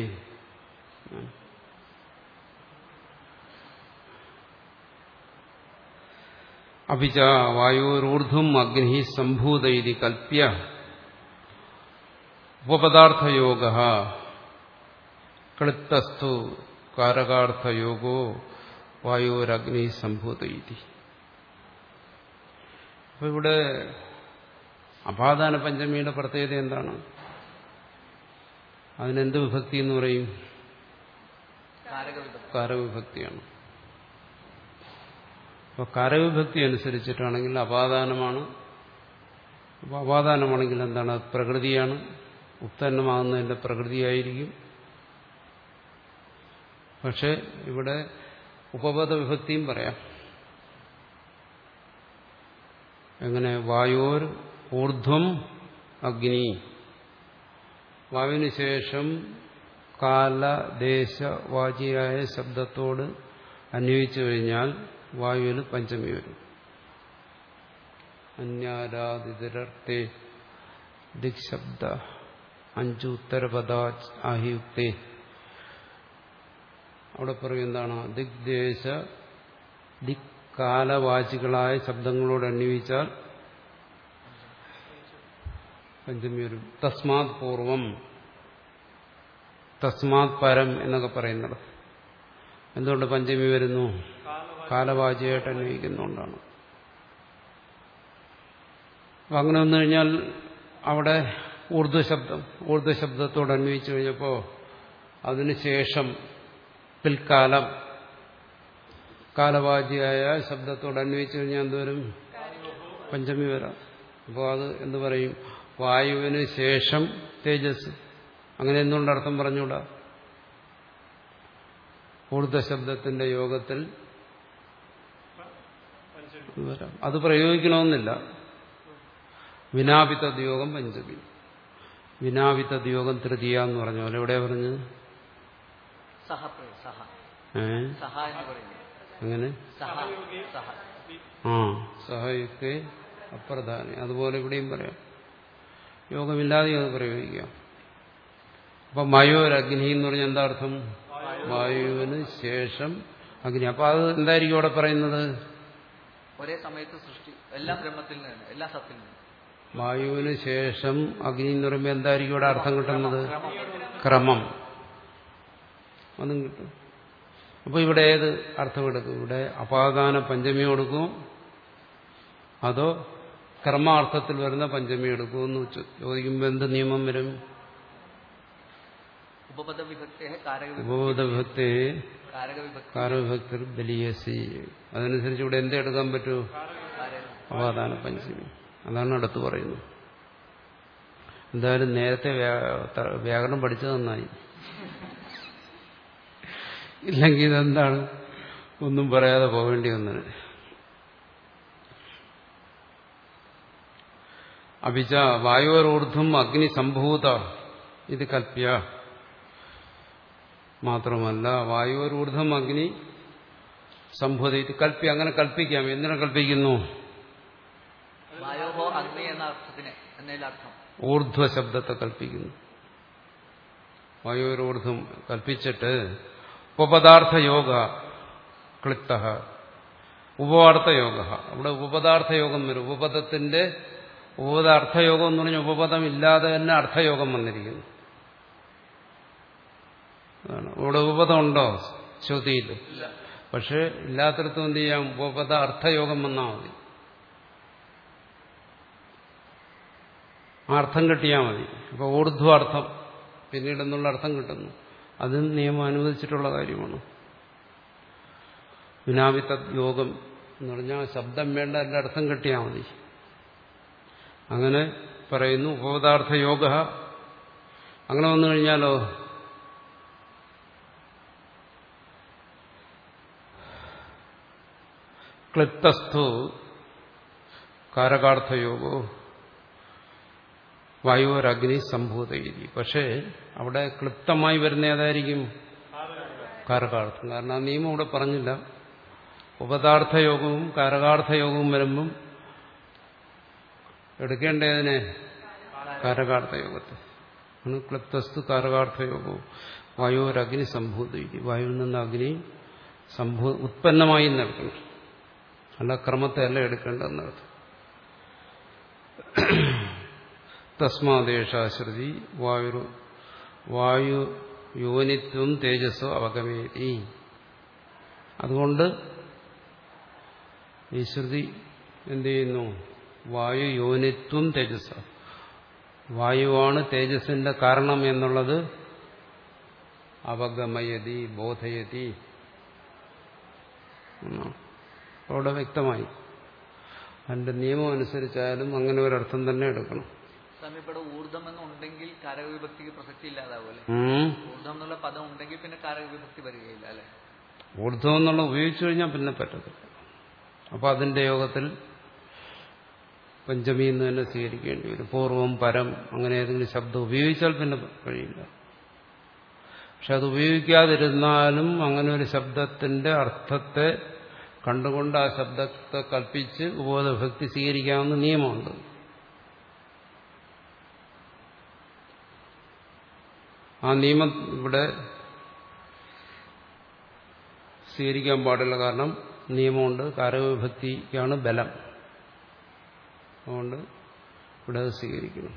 അഭിച വായോരൂർധ്വം അഗ്നി സംഭൂത ഇതി കൽപ്യ ഉപപദാർത്ഥയോഗ ക്ലിപ്തസ്തു കാരകാർത്ഥയോഗോ വായോരഗ്നി സംഭൂത ഇതി. അപ്പൊ ഇവിടെ അപാദാന പഞ്ചമിയുടെ പ്രത്യേകത എന്താണ്? അതിനെന്ത് വിഭക്തി എന്ന് പറയും? കാരവിഭക്തിയാണ്. അപ്പൊ കാരവിഭക്തി അനുസരിച്ചിട്ടാണെങ്കിൽ അപാദാനമാണ്. അപ്പൊ അപാദാനമാണെങ്കിൽ എന്താണ്? പ്രകൃതിയാണ്. ഉത്പന്നമാകുന്നതിന്റെ പ്രകൃതിയായിരിക്കും. പക്ഷെ ഇവിടെ ഉപപദ വിഭക്തിയും പറയാം. എങ്ങനെ? വായോർ ഊർധ്വം അഗ്നി. വായുവിന് ശേഷം കാലദേശ വാചിയായ ശബ്ദത്തോട് അന്വയിച്ചു കഴിഞ്ഞാൽ വായുവിൽ പഞ്ചമി വരും. അന്യാരാദിതരർത്ഥേ ദിക്ശബ്ദ അഞ്ചു ഉത്തരപദ ആഹിയുക്തേ. അവിടെ പറയും എന്താണ്? ദിഗ്ദേശ ദിക്കാലവാചികളായ ശബ്ദങ്ങളോട് അന്വയിച്ചാൽ പഞ്ചമി വരും. തസ്മാത് പൂർവം, തസ്മാത് പരം എന്നൊക്കെ പറയുന്നത് എന്തുകൊണ്ട് പഞ്ചമി വരുന്നു? കാലവാചിയായിട്ട് അന്വയിക്കുന്നുകൊണ്ടാണ്. അപ്പം അങ്ങനെ വന്നു കഴിഞ്ഞാൽ അവിടെ ഊർധ്വശബ്ദം ഊർധ്വശബ്ദത്തോട് അന്വയിച്ചു കഴിഞ്ഞപ്പോൾ അതിനുശേഷം പിൽക്കാലം കാലവാചിയായ ശബ്ദത്തോട് അന്വയിച്ചു കഴിഞ്ഞാൽ എന്തോരും? പഞ്ചമി വരാം. അപ്പോൾ അത് എന്തു പറയും? വായുവിന് ശേഷം തേജസ്. അങ്ങനെ എന്തുകൊണ്ട് അർത്ഥം പറഞ്ഞുകൂടാ? ഊർധ്വശബ്ദത്തിന്റെ യോഗത്തിൽ വരാം. അത് പ്രയോഗിക്കണമെന്നില്ല. വിനാപിതദ്യോഗം പഞ്ചമി. വിനാപിതദ്യോഗം തൃതീയ എന്ന് പറഞ്ഞ പോലെ എവിടെ പറഞ്ഞു? ഏ അങ്ങനെ ആ സഹയുക്തേ അപ്രധാനി. അതുപോലെ ഇവിടെയും പറയാം. യോഗമില്ലാതെയും അത് പ്രയോഗിക്കാം. അപ്പൊ മയോരഗ്നി എന്ന് പറഞ്ഞാൽ എന്താ അർത്ഥം? വായുവിന് ശേഷം അഗ്നി. അപ്പൊ അത് എന്തായിരിക്കും അവിടെ പറയുന്നത്? ഒരേ സമയത്ത് സൃഷ്ടി എല്ലാം ബ്രഹ്മത്തിൽ നിന്ന്, എല്ലാ സത്തിൽ നിന്ന്. വായുവിന് ശേഷം അഗ്നി എന്ന് പറയുമ്പോൾ എന്തായിരിക്കും ഇവിടെ അർത്ഥം കിട്ടുന്നത്? ക്രമം. അതും കിട്ടും. അപ്പൊ ഇവിടെ ഏത് അർത്ഥം എടുക്കും? ഇവിടെ അപാദാന പഞ്ചമി കൊടുക്കും, അതോ ക്രമാർത്ഥത്തിൽ വരുന്ന പഞ്ചമി എടുക്കുമെന്ന് ചോദിക്കുമ്പോൾ എന്ത് നിയമം വരും? ഉപപദവിഭക്തി കാരവിഭക്തി ബലിയസി. അതനുസരിച്ച് ഇവിടെ എന്ത് എടുക്കാൻ പറ്റൂ? അപാദാന പഞ്ചമി. അതാണ് അടുത്ത് പറയുന്നത്. എന്തായാലും നേരത്തെ വ്യാകരണം പഠിച്ചത് നന്നായി. ഇല്ലെങ്കിൽ ഇതെന്താണ് ഒന്നും പറയാതെ പോകേണ്ടി വന്നത്. അഭിച വായോരൂർധ്വം അഗ്നി സംഭൂത ഇത് കൽപ്യ. മാത്രമല്ല വായോരൂർധ്വം അഗ്നി സംഭൂത ഇത് കൽപ്യ. അങ്ങനെ കൽപ്പിക്കാം. എന്തിനാ കൽപ്പിക്കുന്നു? അഗ്നി എന്ന അർത്ഥത്തിന് എന്നതിലർത്ഥം ഊർധ്വ ശബ്ദത്തെ കൽപ്പിക്കുന്നു. വായോരൂർധ്വം കൽപ്പിച്ചിട്ട് ഉപപദാർത്ഥ യോഗ ക്ലിപ്ത ഉപപാർത്ഥ യോഗ. അവിടെ ഉപപദാർത്ഥ യോഗം വരും. ഉപപദത്തിന്റെ ഉപപദ അർത്ഥയോഗം എന്ന് പറഞ്ഞാൽ ഉപപദം ഇല്ലാതെ തന്നെ അർത്ഥയോഗം വന്നിരിക്കുന്നു. ഇവിടെ ഉപപദം ഉണ്ടോ ശ്രുതിയിൽ? പക്ഷെ ഇല്ലാത്തടത്തും എന്ത് ചെയ്യാം? ഉപപദ അർത്ഥയോഗം വന്നാൽ മതി. ആ അർത്ഥം കിട്ടിയാൽ മതി. അപ്പൊ ഊർധ്വാർത്ഥം പിന്നീട് എന്നുള്ള അർത്ഥം കിട്ടുന്നു. അതും നിയമം അനുവദിച്ചിട്ടുള്ള കാര്യമാണ്. വിനാവിത്ത യോഗം എന്ന് പറഞ്ഞാൽ ശബ്ദം വേണ്ട അതിന്റെ അർത്ഥം കിട്ടിയാൽ മതി. അങ്ങനെ പറയുന്നു. ഉപപദാർത്ഥ യോഗ. അങ്ങനെ വന്നു കഴിഞ്ഞാലോ ക്ലിപ്തസ്ഥു കാരകാർത്ഥയോഗോ വായുവരഗ്നി സംഭൂതയിരി. പക്ഷേ അവിടെ ക്ലിപ്തമായി വരുന്ന ഏതായിരിക്കും? കാരകാർത്ഥം. കാരണം ആ നിയമം ഇവിടെ പറഞ്ഞില്ല. ഉപപദാർത്ഥയോഗവും കാരകാർത്ഥയോഗവും വരുമ്പം എടുക്കേണ്ടതിനെ കാരകാർത്ഥയോഗത്തെ ആണ്. ക്ലിപ്തസ്തു കാരകാർത്ഥയോഗവും വായുവരഗ്നി സംഭൂതയിരി. വായുവിൽ നിന്ന് അഗ്നി സംഭൂ ഉത്പന്നമായി നടക്കണം. അല്ല ക്രമത്തെ അല്ല എടുക്കേണ്ടതെന്നർത്ഥം. തസ്മാദേശാശ്രുതി വായു വായു യോനിത്വം തേജസ്സോ അവഗമേതി. അതുകൊണ്ട് ഈ ശ്രുതി എന്ത് ചെയ്യുന്നു? വായു യോനിത്വം തേജസ്സ, വായുവാണ് തേജസ്സിന്റെ കാരണം എന്നുള്ളത് അവഗമയതി ബോധയതി. അവിടെ വ്യക്തമായി. അതിന്റെ നിയമം അനുസരിച്ചായാലും അങ്ങനെ ഒരർത്ഥം തന്നെ എടുക്കണം. ഇവിടെ ഊർദ്ധം എന്നുണ്ടെങ്കിൽ കാരകവിഭക്തിക്ക് പ്രസക്തി ഇല്ലാതാവൂല്ലേ? ഊർദ്ധം എന്നുള്ള പദം ഉണ്ടെങ്കിൽ പിന്നെ കാരകവിഭക്തി വരികയില്ല അല്ലെ? ഊർദ്ധം എന്നുള്ള ഉപയോഗിച്ചു കഴിഞ്ഞാൽ പിന്നെ പറ്റത്തില്ല. അപ്പൊ അതിന്റെ യോഗത്തിൽ പഞ്ചമി എന്ന് തന്നെ സ്വീകരിക്കേണ്ടി വരും. പൂർവം പരം അങ്ങനെ ഏതെങ്കിലും ശബ്ദം ഉപയോഗിച്ചാൽ പിന്നെ കഴിയില്ല. പക്ഷെ അത് ഉപയോഗിക്കാതിരുന്നാലും അങ്ങനെ ഒരു ശബ്ദത്തിന്റെ അർത്ഥത്തെ കണ്ടുകൊണ്ട് ആ ശബ്ദത്തെ കൽപ്പിച്ച് ഉപബോധഭക്തി സ്വീകരിക്കാവുന്ന നിയമമുണ്ട്. ആ നിയമം ഇവിടെ സ്വീകരിക്കാൻ പാടില്ല. കാരണം നിയമമുണ്ട്. കാരകവിഭക്തിക്കാണ് ബലം. അതുകൊണ്ട് ഇവിടെ അത് സ്വീകരിക്കണം.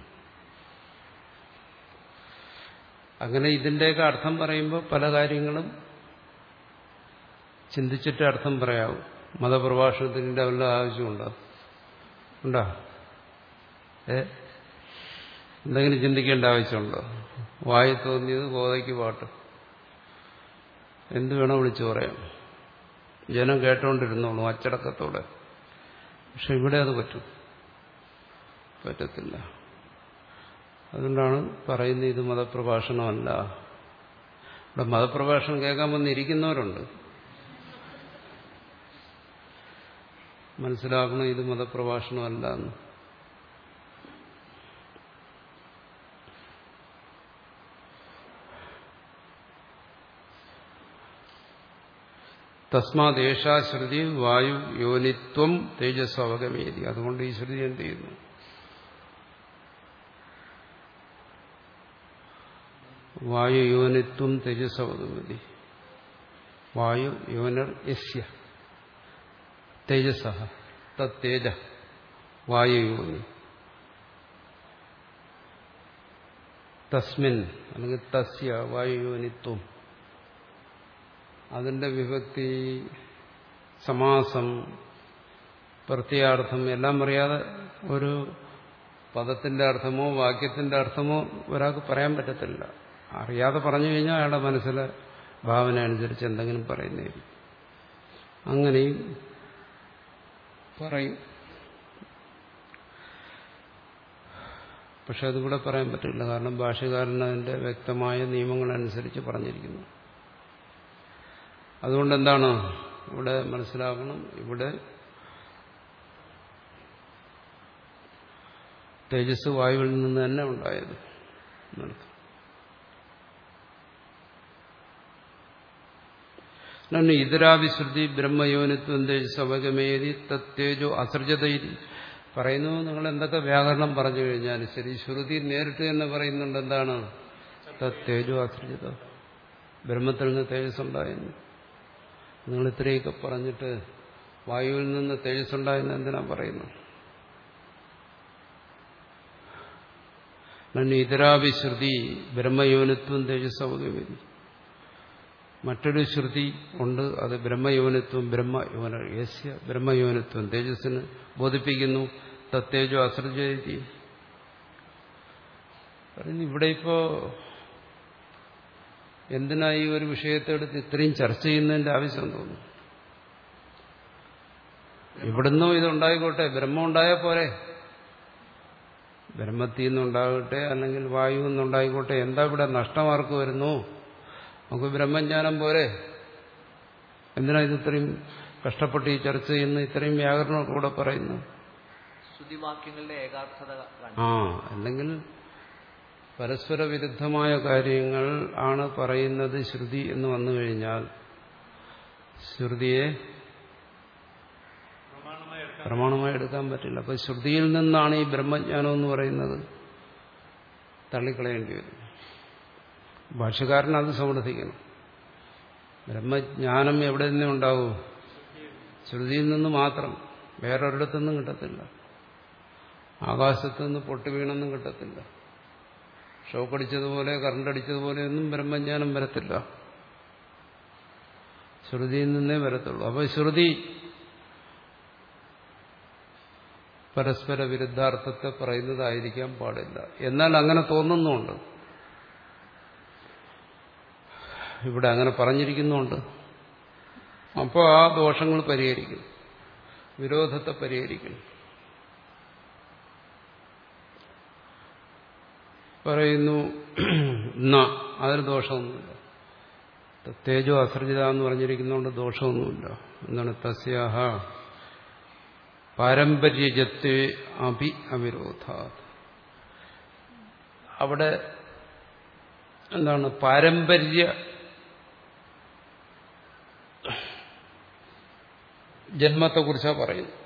അങ്ങനെ ഇതിന്റെയൊക്കെ അർത്ഥം പറയുമ്പോൾ പല കാര്യങ്ങളും ചിന്തിച്ചിട്ട് അർത്ഥം പറയാവും. മതപ്രഭാഷണത്തിന്റെ വല്ല ആവശ്യമുണ്ടോ? ഉണ്ടോ? ഏ എന്തെങ്കിലും ചിന്തിക്കേണ്ട ആവശ്യമുണ്ടോ? വായി തോന്നിയത് കോതയ്ക്ക് പാട്ട് എന്ത് വേണോ വിളിച്ചു പറയാം. ജനം കേട്ടോണ്ടിരുന്നോളൂ അച്ചടക്കത്തോടെ. പക്ഷെ ഇവിടെ അത് പറ്റും പറ്റത്തില്ല. അതുകൊണ്ടാണ് പറയുന്നത് ഇത് മതപ്രഭാഷണമല്ല. ഇവിടെ മതപ്രഭാഷണം കേൾക്കാൻ വന്നിരിക്കുന്നവരുണ്ട്. മനസ്സിലാക്കണം ഇത് മതപ്രഭാഷണമല്ല എന്ന്. തസ്മാത് ഏഷാ ശ്രുതി വായു യോനിത്വം തേജസ് അവഗമേതി. അതുകൊണ്ട് ഈ ശ്രുതി എന്ത് ചെയ്യുന്നു? വായു യോനിത്വം തേജസ് അവഗമേതി. വായു യോനർ യസ്യ തേജസ തേജ വായു യോനി തസ്മിൻ അല്ലെങ്കിൽ തസ്യ വായു യോനിത്വം. അതിന്റെ വിഭക്തി, സമാസം, പ്രത്യാർത്ഥം എല്ലാം അറിയാതെ ഒരു പദത്തിന്റെ അർത്ഥമോ വാക്യത്തിന്റെ അർത്ഥമോ ഒരാൾക്ക് പറയാൻ പറ്റത്തില്ല. അറിയാതെ പറഞ്ഞു കഴിഞ്ഞാൽ അയാളുടെ മനസ്സിലെ ഭാവന അനുസരിച്ച് എന്തെങ്കിലും പറയുന്നതായിരിക്കും. അങ്ങനെയും പറയും. പക്ഷെ അതിവിടെ പറയാൻ പറ്റില്ല. കാരണം ഭാഷകാരൻ അതിന്റെ വ്യക്തമായ നിയമങ്ങളനുസരിച്ച് പറഞ്ഞിരിക്കുന്നു. അതുകൊണ്ട് എന്താണ് ഇവിടെ മനസ്സിലാക്കണം, ഇവിടെ തേജസ് വായുവിൽ നിന്ന് തന്നെ ഉണ്ടായത് എന്നർത്ഥം. ഇതരാവിശ്രുതി ബ്രഹ്മയോനിത്വം തേജസ് അവഗമേതി തത്തേജോ അസൃജതയിൽ പറയുന്നു. നിങ്ങൾ എന്തൊക്കെ വ്യാകരണം പറഞ്ഞു കഴിഞ്ഞാൽ ശരി, ശ്രുതി നേരിട്ട് തന്നെ പറയുന്നുണ്ട് എന്താണ്? തത്തേജോ അസൃജത, ബ്രഹ്മത്തിൽ നിന്ന് തേജസ് ഉണ്ടായെന്ന്. നിങ്ങൾ ഇത്രയൊക്കെ പറഞ്ഞിട്ട് വായുവിൽ നിന്ന് തേജസ് ഉണ്ടായെന്ന് എന്തിനാ പറയുന്നു? ഇതരാവിശ്രുതി ബ്രഹ്മയോനിത്വം തേജസ് അവഗമേതി. മറ്റൊരു ശ്രുതി ഉണ്ട്, അത് ബ്രഹ്മയോനിത്വം ബ്രഹ്മയോന യസ്യ ബ്രഹ്മയോനിത്വം തേജസ്സിന് ബോധിപ്പിക്കുന്നു. തത്തേജോ അസൃജതി. ഇവിടെ ഇപ്പോ എന്തിനാ ഈ ഒരു വിഷയത്തെടുത്ത് ഇത്രയും ചർച്ച ചെയ്യുന്നതിന്റെ ആവശ്യം തോന്നുന്നു? ഇവിടുന്നോ ഇതുണ്ടായിക്കോട്ടെ, ബ്രഹ്മം ഉണ്ടായാൽ പോരെ, ബ്രഹ്മത്തിൽ നിന്നുണ്ടാകട്ടെ അല്ലെങ്കിൽ വായു നിന്നുണ്ടായിക്കോട്ടെ, എന്താ ഇവിടെ നഷ്ടമാർക്ക് വരുന്നു? നമുക്ക് ബ്രഹ്മജ്ഞാനം പോരെ. എന്തിനാ ഇത് ഇത്രയും കഷ്ടപ്പെട്ട് ഈ ചർച്ച ചെയ്യുന്നു, ഇത്രയും വ്യാകരണം കൂടെ പറയുന്നു? ശ്രുതിവാക്യങ്ങളുടെ ഏകാർത്ഥത. ആ അല്ലെങ്കിൽ പരസ്പര വിരുദ്ധമായ കാര്യങ്ങൾ ആണ് പറയുന്നത് ശ്രുതി എന്ന് വന്നു കഴിഞ്ഞാൽ ശ്രുതിയെ പ്രമാണമായി എടുക്കാൻ പറ്റില്ല. അപ്പൊ ശ്രുതിയിൽ നിന്നാണ് ഈ ബ്രഹ്മജ്ഞാനം എന്ന് പറയുന്നത് തള്ളിക്കളയേണ്ടി വരും. ഭാഷ്യക്കാരൻ അത് സമർത്ഥിക്കണം. ബ്രഹ്മജ്ഞാനം എവിടെ നിന്നേ ഉണ്ടാവൂ? ശ്രുതിയിൽ നിന്ന് മാത്രം, വേറൊരിടത്തുനിന്നും കിട്ടത്തില്ല. ആകാശത്തുനിന്ന് പൊട്ടി വീണൊന്നും കിട്ടത്തില്ല. ഷോക്കടിച്ചതുപോലെ കറണ്ടടിച്ചതുപോലെ ഒന്നും ബ്രഹ്മജ്ഞാനം വരത്തില്ല. ശ്രുതിയിൽ നിന്നേ വരത്തുള്ളൂ. അപ്പൊ ശ്രുതി പരസ്പര വിരുദ്ധാർത്ഥത്തെ പറയുന്നതായിരിക്കാൻ പാടില്ല. എന്നാൽ അങ്ങനെ തോന്നുന്നുണ്ട്. ഇവിടെ അങ്ങനെ പറഞ്ഞിരിക്കുന്നുണ്ട്. അപ്പോൾ ആ ദോഷങ്ങൾ പരിഹരിക്കും, വിരോധത്തെ പരിഹരിക്കും. പറയുന്നു ന അതിന് ദോഷമൊന്നുമില്ല. തേജോ അസൃജിത എന്ന് പറഞ്ഞിരിക്കുന്നതുകൊണ്ട് ദോഷമൊന്നുമില്ല. എന്താണ്? തസ്യാഹ പാരമ്പര്യജത്തെ അഭി അവിരോധ. അവിടെ എന്താണ്? പാരമ്പര്യ ജന്മത്തെക്കുറിച്ചാണ് പറയുന്നത്.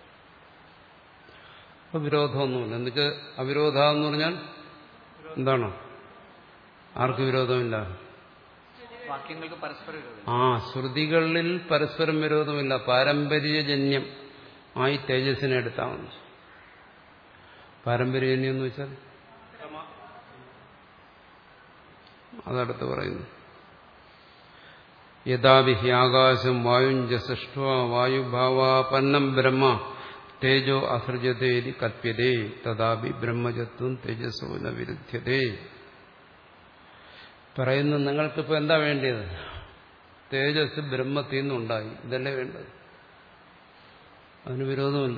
അപ്പൊ വിരോധമൊന്നുമില്ല. എന്നുവെച്ചാൽ അവിരോധ എന്ന് പറഞ്ഞാൽ എന്താണ്? ആർക്ക് വിരോധമില്ല? വാക്യങ്ങൾക്ക് പരസ്പര വിരോധം. ആ ശ്രുതികളിൽ പരസ്പരം വിരോധമില്ല. പാരമ്പര്യജന്യം ആയി തേജസ്സിനെ എടുത്താൽ മതി. പാരമ്പര്യജന്യം എന്ന് വെച്ചാൽ അതടുത്ത് പറയുന്നു. യഥാവിഹി ആകാശം വായുഞ്ച സൃഷ്ട്വാ വായുഭാവാപന്നം ബ്രഹ്മ തേജോ അസൃജതേതി കൽപ്യതേ തഥാപി ബ്രഹ്മജത്വം തേജസ്സോ ന വിരുദ്ധ്യതേ. പറയുന്നു, നിങ്ങൾക്കിപ്പോ എന്താ വേണ്ടത്? തേജസ് ബ്രഹ്മത്തിൽ നിന്നുണ്ടായി, ഇതല്ലേ വേണ്ടത്. അതിന് വിരോധമില്ല.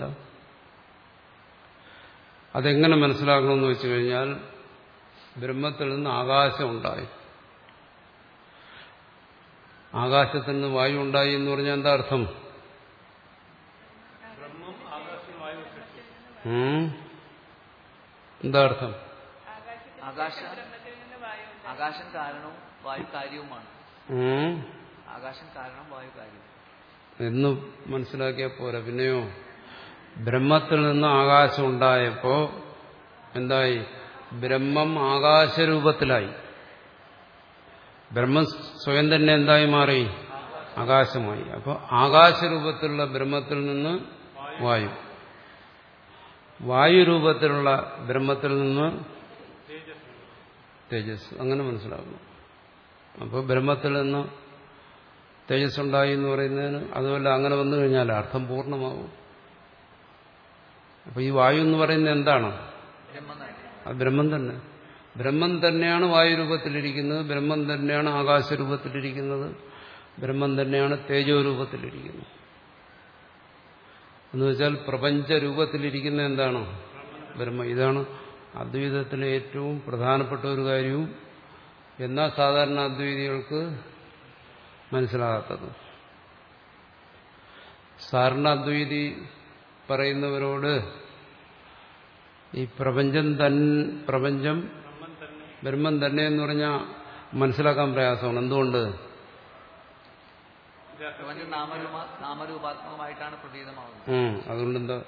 അതെങ്ങനെ മനസ്സിലാക്കണമെന്ന് വെച്ചു കഴിഞ്ഞാൽ ബ്രഹ്മത്തിൽ നിന്ന് ആകാശം ഉണ്ടായി. ആകാശത്തിൽ നിന്ന് വായു ഉണ്ടായി എന്ന് പറഞ്ഞാൽ എന്താ അർത്ഥം? എന്താ അർത്ഥം? ആകാശം കാരണവും വായു കാര്യവുമാണ്. ആകാശം കാരണം വായു കാര്യം എന്ന് മനസ്സിലാക്കിയാൽ പോരാ. പിന്നെയോ ബ്രഹ്മത്തിൽ നിന്ന് ആകാശം ഉണ്ടായപ്പോ എന്തായി? ബ്രഹ്മം ആകാശരൂപത്തിലായി. ബ്രഹ്മം സ്വയം തന്നെ എന്തായി മാറി? ആകാശമായി. അപ്പൊ ആകാശരൂപത്തിലുള്ള ബ്രഹ്മത്തിൽ നിന്ന് വായു, വായുരൂപത്തിലുള്ള ബ്രഹ്മത്തിൽ നിന്ന് തേജസ്. അങ്ങനെ മനസ്സിലാക്കുന്നു. അപ്പോൾ ബ്രഹ്മത്തിൽ നിന്ന് തേജസ് ഉണ്ടായി എന്ന് പറയുന്നതിന് അതുമല്ല, അങ്ങനെ വന്നു കഴിഞ്ഞാൽ അർത്ഥം പൂർണ്ണമാവും. അപ്പൊ ഈ വായു എന്ന് പറയുന്നത് എന്താണ്? അത് ബ്രഹ്മം തന്നെ. ബ്രഹ്മം തന്നെയാണ് വായുരൂപത്തിലിരിക്കുന്നത്, ബ്രഹ്മം തന്നെയാണ് ആകാശരൂപത്തിലിരിക്കുന്നത്, ബ്രഹ്മം തന്നെയാണ് തേജോരൂപത്തിലിരിക്കുന്നത്. എന്ന് വെച്ചാൽ പ്രപഞ്ചരൂപത്തിലിരിക്കുന്ന എന്താണ്? ബ്രഹ്മം. ഇതാണ് അദ്വൈതത്തിലെ ഏറ്റവും പ്രധാനപ്പെട്ട ഒരു കാര്യവും എന്നാൽ സാധാരണ അദ്വൈതികൾക്ക് മനസ്സിലാകാത്തത്. സാധാരണ അദ്വൈതി പറയുന്നവരോട് ഈ പ്രപഞ്ചം തൻ പ്രപഞ്ചം ബ്രഹ്മം തന്നെ എന്ന് പറഞ്ഞാൽ മനസ്സിലാക്കാൻ പ്രയാസമാണ്. എന്തുകൊണ്ട്? പ്രപഞ്ചം നാമരൂപാത്മകമായിട്ടാണ് പ്രതീതമാവുന്നത്. അതുകൊണ്ടെന്താ?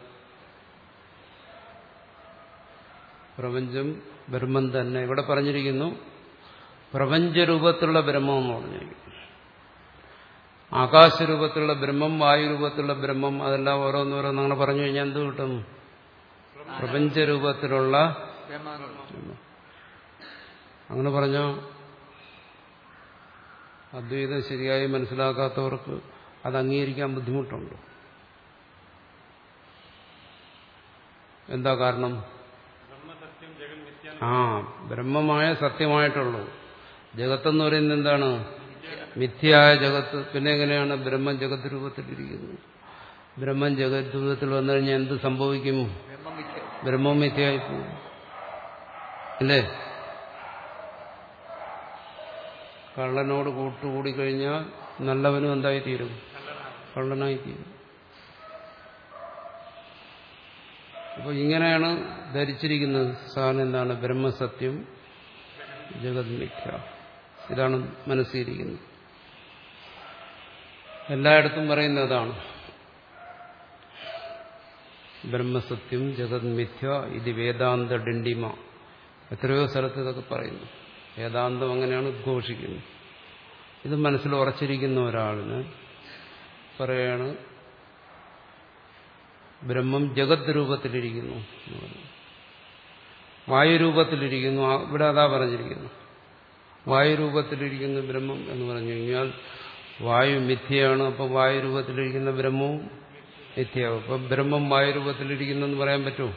പ്രപഞ്ചം ബ്രഹ്മം തന്നെ. ഇവിടെ പറഞ്ഞിരിക്കുന്നു പ്രപഞ്ചരൂപത്തിലുള്ള ബ്രഹ്മം എന്ന് പറഞ്ഞിരിക്കുന്നു. ആകാശരൂപത്തിലുള്ള ബ്രഹ്മം, വായുരൂപത്തിലുള്ള ബ്രഹ്മം, അതെല്ലാം ഓരോന്നോരോന്ന് അങ്ങനെ പറഞ്ഞു കഴിഞ്ഞാൽ എന്ത് കിട്ടും? പ്രപഞ്ചരൂപത്തിലുള്ള ബ്രഹ്മം. അങ്ങനെ പറഞ്ഞോ അദ്വൈതം ശരിയായി മനസ്സിലാക്കാത്തവർക്ക് അത് അംഗീകരിക്കാൻ ബുദ്ധിമുട്ടുണ്ട്. എന്താ കാരണം? ആ ബ്രഹ്മമായ സത്യമായിട്ടുള്ളൂ. ജഗത്തെന്ന് പറയുന്നത് എന്താണ്? മിഥ്യയായ ജഗത്ത്. പിന്നെ എങ്ങനെയാണ് ബ്രഹ്മം ജഗത് രൂപത്തിലിരിക്കുന്നത്? ബ്രഹ്മം ജഗത് രൂപത്തിൽ വന്നു കഴിഞ്ഞാൽ എന്ത് സംഭവിക്കും? ബ്രഹ്മം മിഥ്യയായി പോകും, അല്ലേ? കള്ളനോട് കൂട്ടുകൂടി കഴിഞ്ഞാൽ നല്ലവനും എന്തായിത്തീരും? കള്ളനായിത്തീരും. അപ്പോൾ ഇങ്ങനെയാണ് ധരിച്ചിരിക്കുന്നത്. സാധനം എന്താണ്? ബ്രഹ്മസത്യം, ജഗത് മിഥ്യ. ഇതാണ് മനസ്സിരിക്കുന്നത്. എല്ലായിടത്തും പറയുന്നത് അതാണ്. ബ്രഹ്മസത്യം ജഗത് മിഥ്യ ഇത് വേദാന്ത ഡിണ്ടിമ. എത്രയോ സ്ഥലത്ത് ഇതൊക്കെ പറയുന്നു. വേദാന്തം അങ്ങനെയാണ് ഉദ്ഘോഷിക്കുന്നത്. ഇത് മനസ്സിൽ ഉറച്ചിരിക്കുന്ന ഒരാളിന് പറയാണ് ബ്രഹ്മം ജഗത് രൂപത്തിലിരിക്കുന്നു, വായുരൂപത്തിലിരിക്കുന്നു. ഇവിടെ അതാ പറഞ്ഞിരിക്കുന്നു. വായുരൂപത്തിലിരിക്കുന്ന ബ്രഹ്മം എന്ന് പറഞ്ഞു കഴിഞ്ഞാൽ വായു മിഥ്യയാണ്. അപ്പം വായുരൂപത്തിലിരിക്കുന്ന ബ്രഹ്മവും മിഥ്യയാവും. അപ്പം ബ്രഹ്മം വായുരൂപത്തിലിരിക്കുന്നെന്ന് പറയാൻ പറ്റുമോ?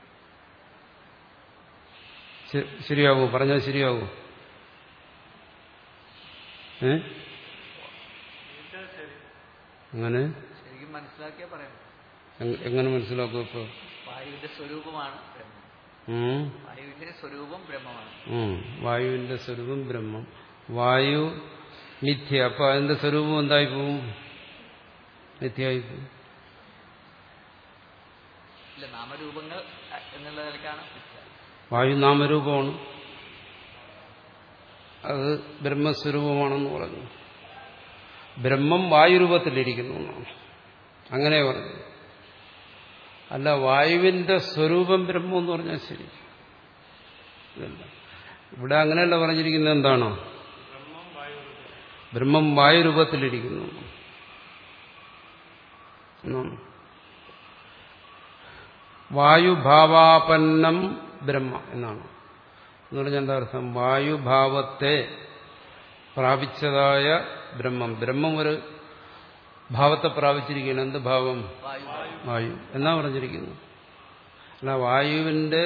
ശരിയാവോ? പറഞ്ഞാൽ ശരിയാവോ? ഏ അങ്ങനെ ശരിക്കും മനസ്സിലാക്കിയാ പറയാം. എങ്ങനെ മനസ്സിലാക്കും? ഇപ്പൊ വായുവിന്റെ സ്വരൂപമാണ് ബ്രഹ്മം. വായുവിന്റെ സ്വരൂപം ബ്രഹ്മമാണ്. വായുവിന്റെ സ്വരൂപം ബ്രഹ്മം. വായു മിഥ്യ. അപ്പൊ അതിന്റെ സ്വരൂപം എന്തായി പോവും? മിഥ്യയായി പോവും. ഇല്ല, നാമരൂപങ്ങൾ എന്നുള്ള നിലയ്ക്കാണ്. വായു നാമരൂപമാണ്, അത് ബ്രഹ്മസ്വരൂപമാണെന്ന് പറഞ്ഞു. ബ്രഹ്മം വായുരൂപത്തിലിരിക്കുന്നു എന്നാണ് അങ്ങനെ പറഞ്ഞു. അല്ല, വായുവിന്റെ സ്വരൂപം ബ്രഹ്മം എന്ന് പറഞ്ഞാൽ ശരി. ഇവിടെ അങ്ങനെയല്ല പറഞ്ഞിരിക്കുന്നത്. എന്താണോ? ബ്രഹ്മം വായുരൂപത്തിലിരിക്കുന്നു എന്നാണ്. വായുഭാവാപന്നം ബ്രഹ്മ എന്നാണ്. എന്ന് പറഞ്ഞാൽ എന്താ അർത്ഥം? വായുഭാവത്തെ പ്രാപിച്ചതായ ബ്രഹ്മം. ബ്രഹ്മം ഒരു ഭാവത്തെ പ്രാപിച്ചിരിക്കുകയാണ്. എന്ത് ഭാവം? വായു എന്നാ പറഞ്ഞിരിക്കുന്നു. അല്ല, വായുവിന്റെ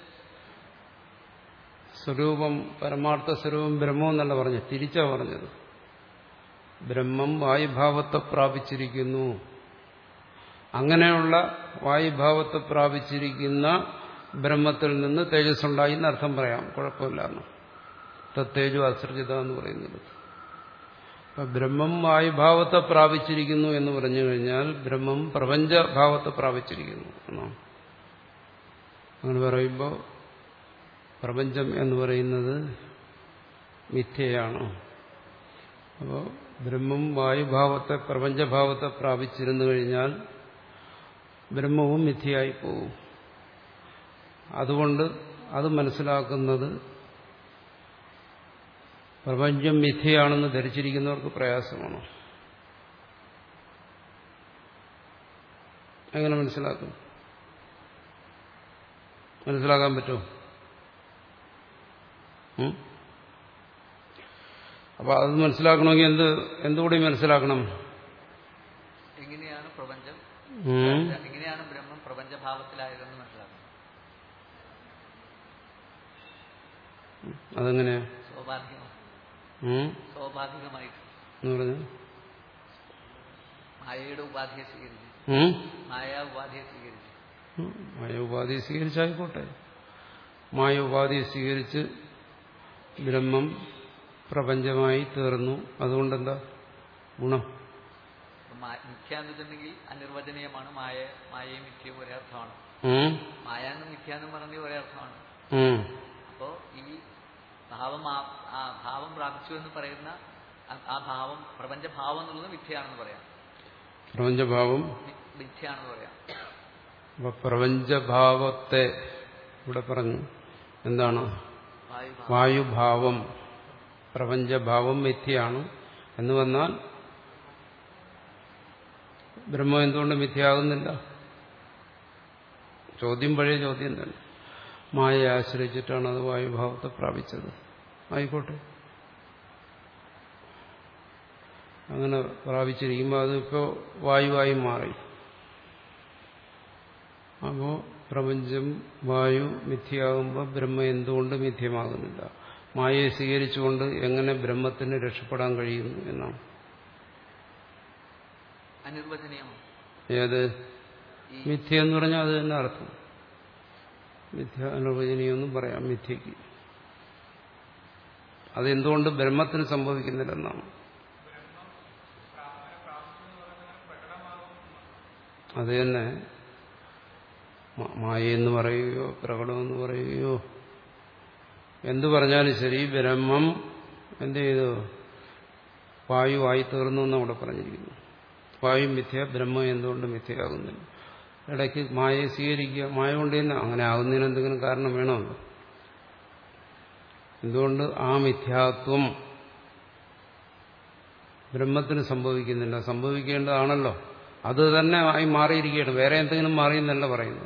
സ്വരൂപം, പരമാർത്ഥ സ്വരൂപം ബ്രഹ്മം എന്നല്ല പറഞ്ഞു, തിരിച്ചാ പറഞ്ഞത്. ബ്രഹ്മം വായുഭാവത്തെ പ്രാപിച്ചിരിക്കുന്നു. അങ്ങനെയുള്ള വായുഭാവത്തെ പ്രാപിച്ചിരിക്കുന്ന ബ്രഹ്മത്തിൽ നിന്ന് തേജസ്സുണ്ടായി എന്നർത്ഥം പറയാം, കുഴപ്പമില്ല. തത്തേജു അസർജിത എന്ന് പറയുന്നത് അപ്പൊ ബ്രഹ്മം വായുഭാവത്തെ പ്രാപിച്ചിരിക്കുന്നു എന്ന് പറഞ്ഞു കഴിഞ്ഞാൽ ബ്രഹ്മം പ്രപഞ്ചഭാവത്തെ പ്രാപിച്ചിരിക്കുന്നു എന്നാണ്. അങ്ങനെ പറയുമ്പോൾ പ്രപഞ്ചം എന്ന് പറയുന്നത് മിഥ്യയാണ്. അപ്പോൾ ബ്രഹ്മം വായുഭാവത്തെ പ്രപഞ്ചഭാവത്തെ പ്രാപിച്ചിരുന്നു കഴിഞ്ഞാൽ ബ്രഹ്മവും മിഥ്യയായി പോകും. അതുകൊണ്ട് അത് മനസ്സിലാക്കുന്നത് പ്രപഞ്ചം മിഥ്യയാണെന്ന് ധരിച്ചിരിക്കുന്നവർക്ക് പ്രയാസമാണ്. എങ്ങനെ മനസ്സിലാക്കും? മനസ്സിലാക്കാൻ പറ്റുമോ? അപ്പൊ അത് മനസ്സിലാക്കണമെങ്കിൽ എന്ത് എന്തുകൂടി മനസ്സിലാക്കണം? എങ്ങനെയാണ് പ്രപഞ്ചം, എങ്ങനെയാണ് ബ്രഹ്മം പ്രപഞ്ചഭാവത്തിലായതെന്ന് മനസ്സിലാക്കണം. അതെങ്ങനെയാ? സ്വാഭാവികമായി സ്വാഭാവികമായിട്ട് എന്ന് പറഞ്ഞു മായയുടെ ഉപാധിയെ സ്വീകരിച്ച് മായ ഉപാധിയെ സ്വീകരിച്ച് മായ ഉപാധിയെ സ്വീകരിച്ചായിക്കോട്ടെ. മായ ഉപാധിയെ സ്വീകരിച്ച് ബ്രഹ്മം പ്രപഞ്ചമായി തീർന്നു. അതുകൊണ്ടെന്താ ഗുണം? മിഥ്യാന്ന് വെച്ചിട്ടുണ്ടെങ്കിൽ അനിർവചനീയമാണ്. മായ മായയും മിഥ്യയും ഒരേ അർത്ഥമാണ്. മായാന്നും മിഥ്യാന്നും പറഞ്ഞ ഒരേ അർത്ഥമാണ്. അപ്പോ ഈ ഭാവം ഭാവം പ്രാപിച്ചു എന്ന് പറയുന്ന ആ ഭാവം പ്രപഞ്ചഭാവം എന്നുള്ളത് മിഥ്യയാണെന്ന് പറയാം. പ്രപഞ്ചഭാവം മിഥ്യയാണെന്ന് പറയാം. അപ്പൊ പ്രപഞ്ചഭാവത്തെ ഇവിടെ പറഞ്ഞു എന്താണ്? വായുഭാവം പ്രപഞ്ചഭാവം മിഥ്യയാണ് എന്ന് വന്നാൽ ബ്രഹ്മം എന്തുകൊണ്ട് മിഥ്യയാകുന്നില്ല? ചോദ്യം പഴയ ചോദ്യം തന്നെ. മായയെ ആശ്രയിച്ചിട്ടാണ് അത് വായുഭാവത്തെ പ്രാപിച്ചത്. ആയിക്കോട്ടെ, അങ്ങനെ പ്രാപിച്ചിരിക്കുമ്പോൾ അതിപ്പോൾ വായുവായി മാറി. അപ്പോൾ പ്രപഞ്ചം വായു മിഥ്യയാകുമ്പോൾ ബ്രഹ്മം എന്തുകൊണ്ട് മിഥ്യമാകുന്നില്ല? മായയെ സ്വീകരിച്ചുകൊണ്ട് എങ്ങനെ ബ്രഹ്മത്തിന് രക്ഷപ്പെടാൻ കഴിയുന്നു എന്നാണ്. അനിർവചനീയമാണ്. ഏത് മിഥ്യ എന്ന് പറഞ്ഞാൽ അത് തന്നെ അർത്ഥം. മിഥ്യ അനിർവചനീയെന്നും പറയാം മിഥ്യക്ക്. അതെന്തുകൊണ്ട് ബ്രഹ്മത്തിന് സംഭവിക്കുന്നില്ലെന്നാണ്. അത് തന്നെ മായെന്ന് പറയുകയോ പ്രകടമെന്ന് പറയുകയോ എന്തു പറഞ്ഞാലും ശരി, ബ്രഹ്മം എന്ത് ചെയ്തു? വായുവായി തീർന്നു എന്ന് അവിടെ പറഞ്ഞിരിക്കുന്നു. വായു മിഥ്യ, ബ്രഹ്മം എന്തുകൊണ്ട് മിഥ്യയാകുന്നില്ല? ഇടയ്ക്ക് മായയെ സ്വീകരിക്കുക, മായ കൊണ്ട് തന്നെ അങ്ങനെ ആകുന്നതിന് എന്തെങ്കിലും കാരണം വേണമല്ലോ. എന്തുകൊണ്ട് ആ മിഥ്യാത്വം ബ്രഹ്മത്തിന് സംഭവിക്കുന്നില്ല? സംഭവിക്കേണ്ടതാണല്ലോ. അത് തന്നെ ആയി മാറിയിരിക്കുകയാണ്, വേറെ എന്തെങ്കിലും മാറിയെന്നല്ല പറയുന്നത്.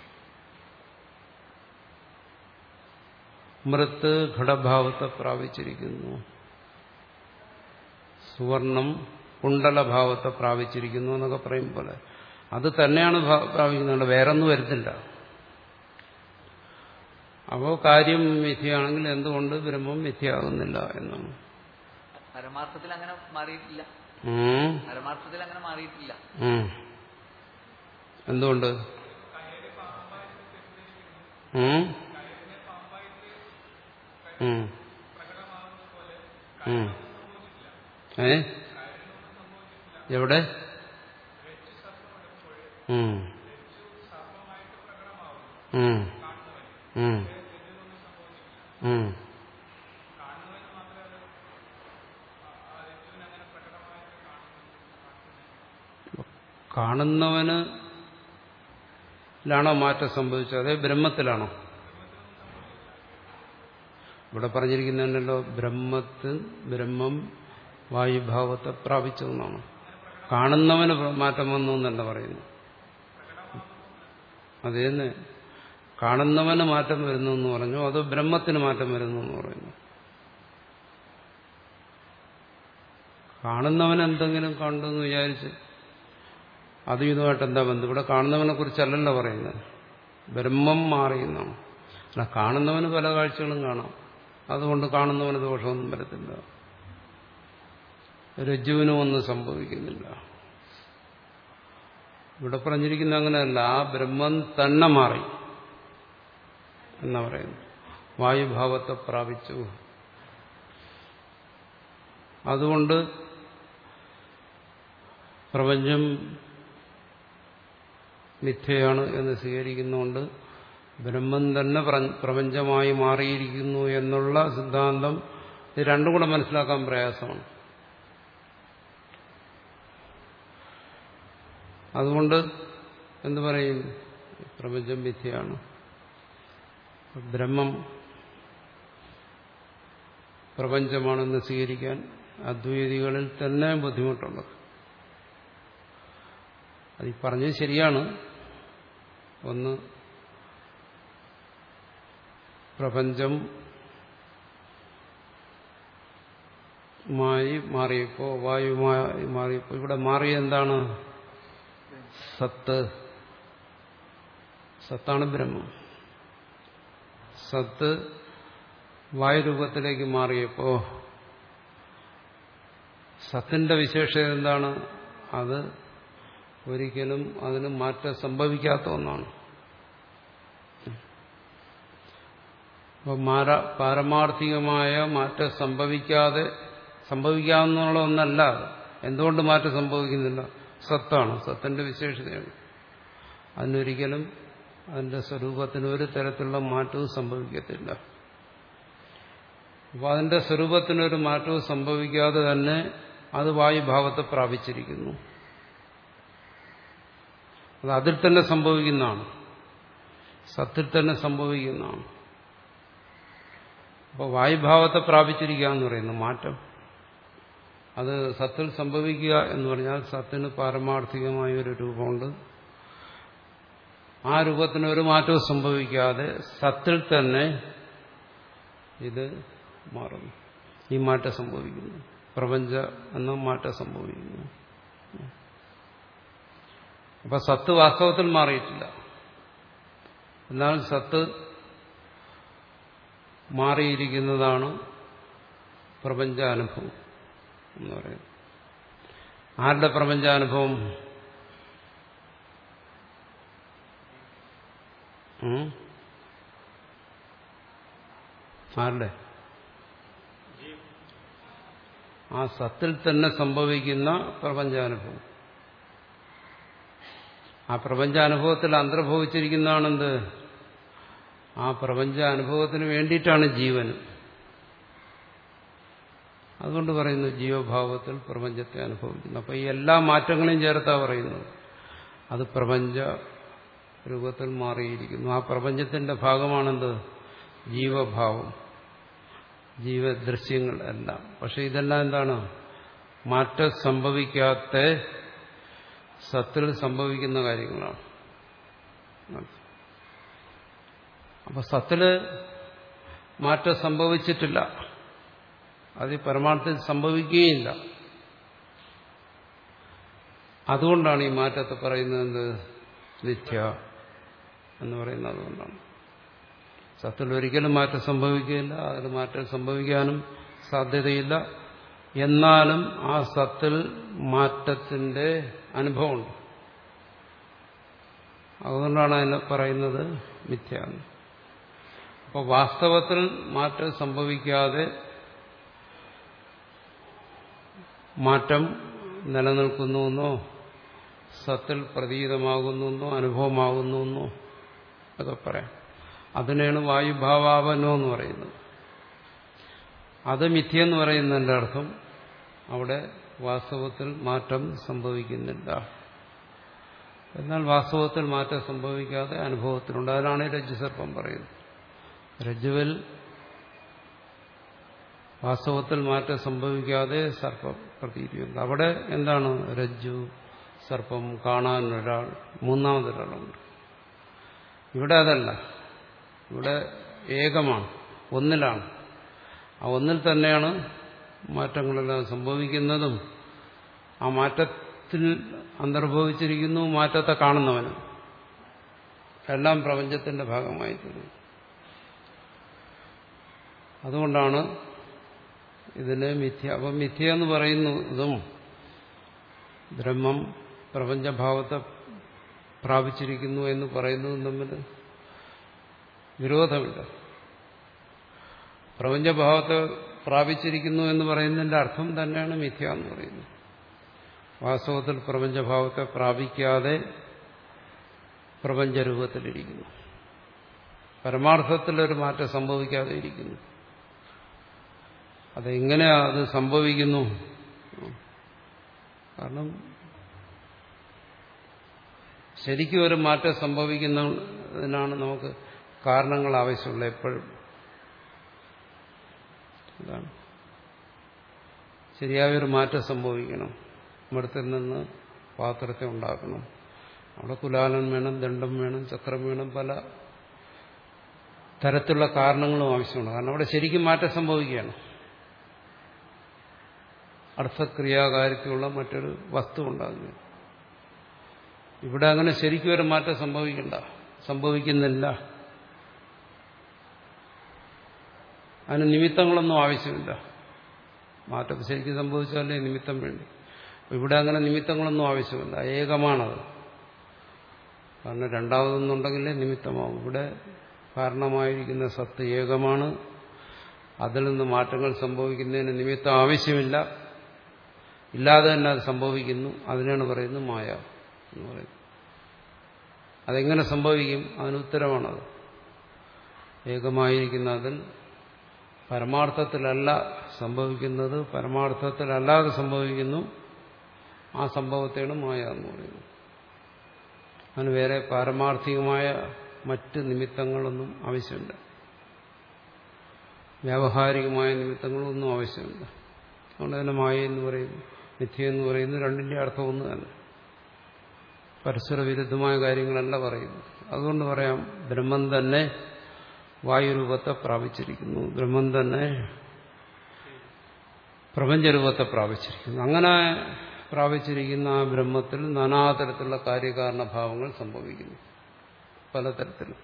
മൃത്ത് ഘടഭാവത്തെ പ്രാപിച്ചിരിക്കുന്നു, സുവർണം കുണ്ടലഭാവത്തെ പ്രാപിച്ചിരിക്കുന്നു എന്നൊക്കെ പറയും പോലെ അത് തന്നെയാണ് പ്രാപിക്കുന്നത്, വേറൊന്നും വരുന്നില്ല. അപ്പോൾ കാര്യം മിഥ്യയാണെങ്കിൽ എന്തുകൊണ്ട് ബ്രഹ്മം മിഥ്യയാകുന്നില്ല എന്നാണ്. പരമാർത്ഥത്തിൽ അങ്ങനെ മാറിയിട്ടില്ല. പരമാർത്ഥത്തിൽ അങ്ങനെ മാറിയിട്ടില്ല. എന്തുകൊണ്ട്? ഏ എവിടെ? കാണുന്നവന് ലാണോ മാറ്റം സംഭവിച്ചത്? അതേ ബ്രഹ്മത്തിലാണോ? ഇവിടെ പറഞ്ഞിരിക്കുന്നുണ്ടല്ലോ, ബ്രഹ്മത്തിൽ ബ്രഹ്മം വായുഭാവത്തെ പ്രാപിച്ചതെന്നാണ്. കാണുന്നവന് മാറ്റം വന്നു എന്നല്ല പറയുന്നു. അതേന്ന് കാണുന്നവന് മാറ്റം വരുന്നു എന്ന് പറഞ്ഞു, അതോ ബ്രഹ്മത്തിന് മാറ്റം വരുന്നു എന്ന് പറയുന്നു? കാണുന്നവൻ എന്തെങ്കിലും കണ്ടെന്ന് വിചാരിച്ച് അത് ഇതുമായിട്ട് എന്താ ബന്ധം? ഇവിടെ കാണുന്നവനെ കുറിച്ചല്ലല്ലോ പറയുന്നത്, ബ്രഹ്മം മാറിയെന്നാണ്. അല്ല, കാണുന്നവന് പല കാഴ്ചകളും കാണാം, അതുകൊണ്ട് കാണുന്നവന് ദോഷമൊന്നും വരത്തില്ല. രജ്ജുവിനും ഒന്നും സംഭവിക്കുന്നില്ല. ഇവിടെ പറഞ്ഞിരിക്കുന്ന അങ്ങനെയല്ല, ആ ബ്രഹ്മം തന്നെ മാറി എന്നാ പറയുന്നു. വായുഭാവത്തെ പ്രാപിച്ചു, അതുകൊണ്ട് പ്രപഞ്ചം മിഥ്യയാണ് എന്ന് സ്വീകരിക്കുന്നതുകൊണ്ട് ബ്രഹ്മം തന്നെ പ്രപഞ്ചമായി മാറിയിരിക്കുന്നു എന്നുള്ള സിദ്ധാന്തം ഇത് രണ്ടും കൂടെ മനസ്സിലാക്കാൻ പ്രയാസമാണ്. അതുകൊണ്ട് എന്തു പറയും? പ്രപഞ്ചം മിഥ്യയാണ്, ബ്രഹ്മം പ്രപഞ്ചമാണെന്ന് സ്വീകരിക്കാൻ അദ്വൈതികളിൽ തന്നെ ബുദ്ധിമുട്ടുണ്ട്. അത് ഈ പറഞ്ഞത് ശരിയാണ്. ഒന്ന്, പ്രപഞ്ചം മായി മാറിയപ്പോ, വായുമായി മാറിയപ്പോ, ഇവിടെ മാറിയ എന്താണ്? സത്ത്. സത്താണ് ബ്രഹ്മം. സത്ത് വായുരൂപത്തിലേക്ക് മാറിയപ്പോ സത്തിന്റെ വിശേഷത എന്താണ്? അത് ഒരിക്കലും അതിന് മാറ്റം സംഭവിക്കാത്ത ഒന്നാണ്. അപ്പൊ പാരമാർത്ഥികമായ മാറ്റം സംഭവിക്കാതെ സംഭവിക്കാവുന്ന ഒന്നല്ല. എന്തുകൊണ്ട് മാറ്റം സംഭവിക്കുന്നില്ല? സത്താണ്, സത്തിന്റെ വിശേഷതയാണ്. അതിനൊരിക്കലും അതിന്റെ സ്വരൂപത്തിന് ഒരു തരത്തിലുള്ള മാറ്റവും സംഭവിക്കത്തില്ല. അപ്പോൾ അതിന്റെ സ്വരൂപത്തിനൊരു മാറ്റവും സംഭവിക്കാതെ തന്നെ അത് വായുഭാവത്തെ പ്രാപിച്ചിരിക്കുന്നു. അത് അതിൽ തന്നെ സംഭവിക്കുന്നതാണ്, സത്തിൽ തന്നെ സംഭവിക്കുന്നതാണ്. അപ്പോൾ വായുഭാവത്തെ പ്രാപിച്ചിരിക്കുക എന്ന് പറയുന്നു മാറ്റം. അത് സത്തിൽ സംഭവിക്കുക എന്ന് പറഞ്ഞാൽ സത്തിന് പാരമാർത്ഥികമായ ഒരു രൂപമുണ്ട്. ആ രൂപത്തിന് ഒരു മാറ്റവും സംഭവിക്കാതെ സത്തിൽ തന്നെ ഇത് മാറുന്നു. ഈ മാറ്റം സംഭവിക്കുന്നു, പ്രപഞ്ച എന്ന മാറ്റം സംഭവിക്കുന്നു. അപ്പൊ സത്ത് വാസ്തവത്തിൽ മാറിയിട്ടില്ല. എന്നാൽ സത്ത് മാറിയിരിക്കുന്നതാണ് പ്രപഞ്ചാനുഭവം എന്ന് പറയുന്നത്. ആരുടെ പ്രപഞ്ചാനുഭവം? ആരുടെ? ആ സത്തിൽ തന്നെ സംഭവിക്കുന്ന പ്രപഞ്ചാനുഭവം. ആ പ്രപഞ്ചാനുഭവത്തിൽ അന്തർഭവിച്ചിരിക്കുന്നതാണെന്ത്? ആ പ്രപഞ്ചാനുഭവത്തിന് വേണ്ടിയിട്ടാണ് ജീവൻ. അതുകൊണ്ട് പറയുന്നു ജീവഭാവത്തിൽ പ്രപഞ്ചത്തെ അനുഭവിക്കുന്നു. അപ്പൊ ഈ എല്ലാ മാറ്റങ്ങളെയും ചേർത്താ പറയുന്നു. അത് പ്രപഞ്ച രൂപത്തിൽ മാറിയിരിക്കുന്നു. ആ പ്രപഞ്ചത്തിന്റെ ഭാഗമാണെന്ത്? ജീവഭാവം, ജീവദൃശ്യങ്ങൾ എല്ലാം. പക്ഷെ ഇതെല്ലാം എന്താണ്? മാറ്റം സംഭവിക്കാത്ത സത്തിൽ സംഭവിക്കുന്ന കാര്യങ്ങളാണ്. അപ്പൊ സത്തില് മാറ്റം സംഭവിച്ചിട്ടില്ല, അത് പരമാർത്ഥത്തിൽ സംഭവിക്കുകയില്ല. അതുകൊണ്ടാണ് ഈ മാറ്റത്തെ പറയുന്നത് എന്ത്? മിഥ്യ എന്ന് പറയുന്നത്. അതുകൊണ്ടാണ് സത്തിൽ ഒരിക്കലും മാറ്റം സംഭവിക്കുകയില്ല, അതിൽ മാറ്റം സംഭവിക്കാനും സാധ്യതയില്ല. എന്നാലും ആ സത്തിൽ മാറ്റത്തിന്റെ അനുഭവമുണ്ട്. അതുകൊണ്ടാണ് അതിനെ പറയുന്നത് മിഥ്യ. അപ്പോൾ വാസ്തവത്തിൽ മാറ്റം സംഭവിക്കാതെ മാറ്റം നിലനിൽക്കുന്നുവെന്നോ സത്തിൽ പ്രതീതമാകുന്നെന്നോ അനുഭവമാകുന്നെന്നോ ഒക്കെ പറയാം. അതിനെയാണ് വായുഭാവാപനോ എന്ന് പറയുന്നത്. അത് മിഥ്യെന്ന് പറയുന്നതിന്റെ അർത്ഥം അവിടെ വാസ്തവത്തിൽ മാറ്റം സംഭവിക്കുന്നില്ല. എന്നാൽ വാസ്തവത്തിൽ മാറ്റം സംഭവിക്കാതെ അനുഭവത്തിലുണ്ട്. അതിനാണ് രജ്ജുസർപ്പം പറയുന്നത്. രജ്ജുവിൽ വാസ്തവത്തിൽ മാറ്റം സംഭവിക്കാതെ സർപ്പ പ്രതീതിയുണ്ട്. അവിടെ എന്താണ്? രജ്ജു, സർപ്പം കാണാൻ ഒരാൾ, മൂന്നാമതൊരാളുണ്ട്. ഇവിടെ അതല്ല. ഇവിടെ ഏകമാണ്, ഒന്നിലാണ്. ആ ഒന്നിൽ തന്നെയാണ് മാറ്റങ്ങളെല്ലാം സംഭവിക്കുന്നതും ആ മാറ്റത്തിൽ അന്തർഭവിച്ചിരിക്കുന്നു മാറ്റത്തെ കാണുന്നവനും. എല്ലാം പ്രപഞ്ചത്തിന്റെ ഭാഗമായി തീരുന്നു. അതുകൊണ്ടാണ് ഇതിന് മിഥ്യ. അപ്പം മിഥ്യ എന്ന് പറയുന്നതും ബ്രഹ്മം പ്രപഞ്ചഭാവത്തെ പ്രാപിച്ചിരിക്കുന്നു എന്ന് പറയുന്നതും തമ്മിൽ വിരോധമില്ല. പ്രപഞ്ചഭാവത്തെ പ്രാപിച്ചിരിക്കുന്നു എന്ന് പറയുന്നതിന്റെ അർത്ഥം തന്നെയാണ് മിഥ്യ എന്ന് പറയുന്നത്. വാസ്തവത്തിൽ പ്രപഞ്ചഭാവത്തെ പ്രാപിക്കാതെ പ്രപഞ്ചരൂപത്തിലിരിക്കുന്നു. പരമാർത്ഥത്തിലൊരു മാറ്റം സംഭവിക്കാതെ ഇരിക്കുന്നു. അതെങ്ങനെ അത് സംഭവിക്കുന്നു? കാരണം ശരിക്കും ഒരു മാറ്റം സംഭവിക്കുന്നതിനാണ് നമുക്ക് കാരണങ്ങൾ ആവശ്യമുള്ളത് എപ്പോഴും. അതാണ് ശരിയായൊരു മാറ്റം സംഭവിക്കണം. മൃത്തിൽ നിന്ന് പാത്രത്തെ ഉണ്ടാക്കണം. അവിടെ കുലാലൻ വേണം, ദണ്ഡം വേണം, ചക്രം വേണം, പല തരത്തിലുള്ള കാരണങ്ങളും ആവശ്യമുണ്ട്. കാരണം അവിടെ ശരിക്കും മാറ്റം സംഭവിക്കുകയാണ്. അർത്ഥക്രിയാകാര്യത്തിലുള്ള മറ്റൊരു വസ്തു ഉണ്ടാകുന്നു. ഇവിടെ അങ്ങനെ ശരിക്കും ഒരു മാറ്റം സംഭവിക്കണ്ട, സംഭവിക്കുന്നില്ല. അതിന് നിമിത്തങ്ങളൊന്നും ആവശ്യമില്ല. മാറ്റം ശരിക്കും സംഭവിച്ചാലേ നിമിത്തം വേണ്ടി. ഇവിടെ അങ്ങനെ നിമിത്തങ്ങളൊന്നും ആവശ്യമില്ല. ഏകമാണത്. കാരണം രണ്ടാമതൊന്നുണ്ടെങ്കിലേ നിമിത്തമാവും. ഇവിടെ കാരണമായിരിക്കുന്ന സത്ത് ഏകമാണ്. അതിൽ നിന്ന് മാറ്റങ്ങൾ സംഭവിക്കുന്നതിന് നിമിത്തം ആവശ്യമില്ല. ഇല്ലാതെ തന്നെ അത് സംഭവിക്കുന്നു. അതിനാണ് പറയുന്നത് മായ എന്ന് പറയുന്നത്. അതെങ്ങനെ സംഭവിക്കും? അതിന് ഉത്തരമാണത്. ഏകമായിരിക്കുന്ന അതിൽ പരമാർത്ഥത്തിലല്ല സംഭവിക്കുന്നത്, പരമാർത്ഥത്തിലല്ലാതെ സംഭവിക്കുന്നു. ആ സംഭവത്തെയാണ് മായ എന്ന് പറയുന്നത്. അതിന് വേറെ പാരമാർത്ഥികമായ മറ്റ് നിമിത്തങ്ങളൊന്നും ആവശ്യമില്ല. വ്യാവഹാരികമായ നിമിത്തങ്ങളൊന്നും ആവശ്യമില്ല. അതുകൊണ്ട് തന്നെ മായ എന്ന് പറയുന്നു, മിഥ്യ എന്ന് പറയുന്നു, രണ്ടിന്റെ അർത്ഥം ഒന്ന് തന്നെ. പരസ്പര വിരുദ്ധമായ കാര്യങ്ങളല്ല പറയുന്നു. അതുകൊണ്ട് പറയാം, ബ്രഹ്മം തന്നെ വായുരൂപത്തെ പ്രാപിച്ചിരിക്കുന്നു, ബ്രഹ്മം തന്നെ പ്രപഞ്ചരൂപത്തെ പ്രാപിച്ചിരിക്കുന്നു. അങ്ങനെ പ്രാപിച്ചിരിക്കുന്ന ആ ബ്രഹ്മത്തിൽ നാനാതരത്തിലുള്ള കാര്യകാരണഭാവങ്ങൾ സംഭവിക്കുന്നു, പലതരത്തിലും.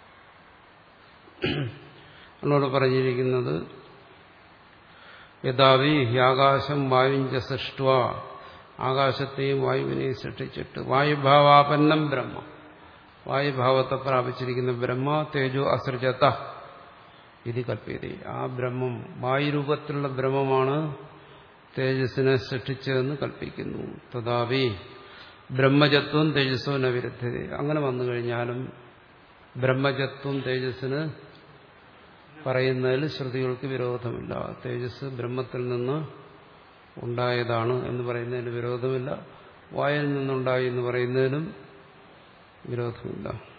എന്നോട് പറഞ്ഞിരിക്കുന്നത് യഥാവി ആകാശം വായുഞ്ച സൃഷ്ടുവ, ആകാശത്തെയും വായുവിനെയും സൃഷ്ടിച്ചിട്ട് വായുഭാവാപന്നം ബ്രഹ്മ, വായുഭാവത്തെ പ്രാപിച്ചിരിക്കുന്ന ബ്രഹ്മ തേജോ അസൃജത ഇത് കൽപ്പിയതേ. ആ ബ്രഹ്മം വായുരൂപത്തിലുള്ള ബ്രഹ്മമാണ് തേജസ്സിനെ സൃഷ്ടിച്ചതെന്ന് കൽപ്പിക്കുന്നു. തഥാവി ബ്രഹ്മജത്വം തേജസ്സോ ന വിരുദ്ധത. അങ്ങനെ വന്നു കഴിഞ്ഞാലും ബ്രഹ്മജത്വം തേജസ്സിന് പറയുന്നതിൽ ശ്രുതികൾക്ക് വിരോധമില്ല. തേജസ് ബ്രഹ്മത്തിൽ നിന്ന് ഉണ്ടായതാണ് എന്ന് പറയുന്നതിന് വിരോധമില്ല. വായിൽ നിന്നുണ്ടായി എന്ന് പറയുന്നതിനും വിരോധമില്ല.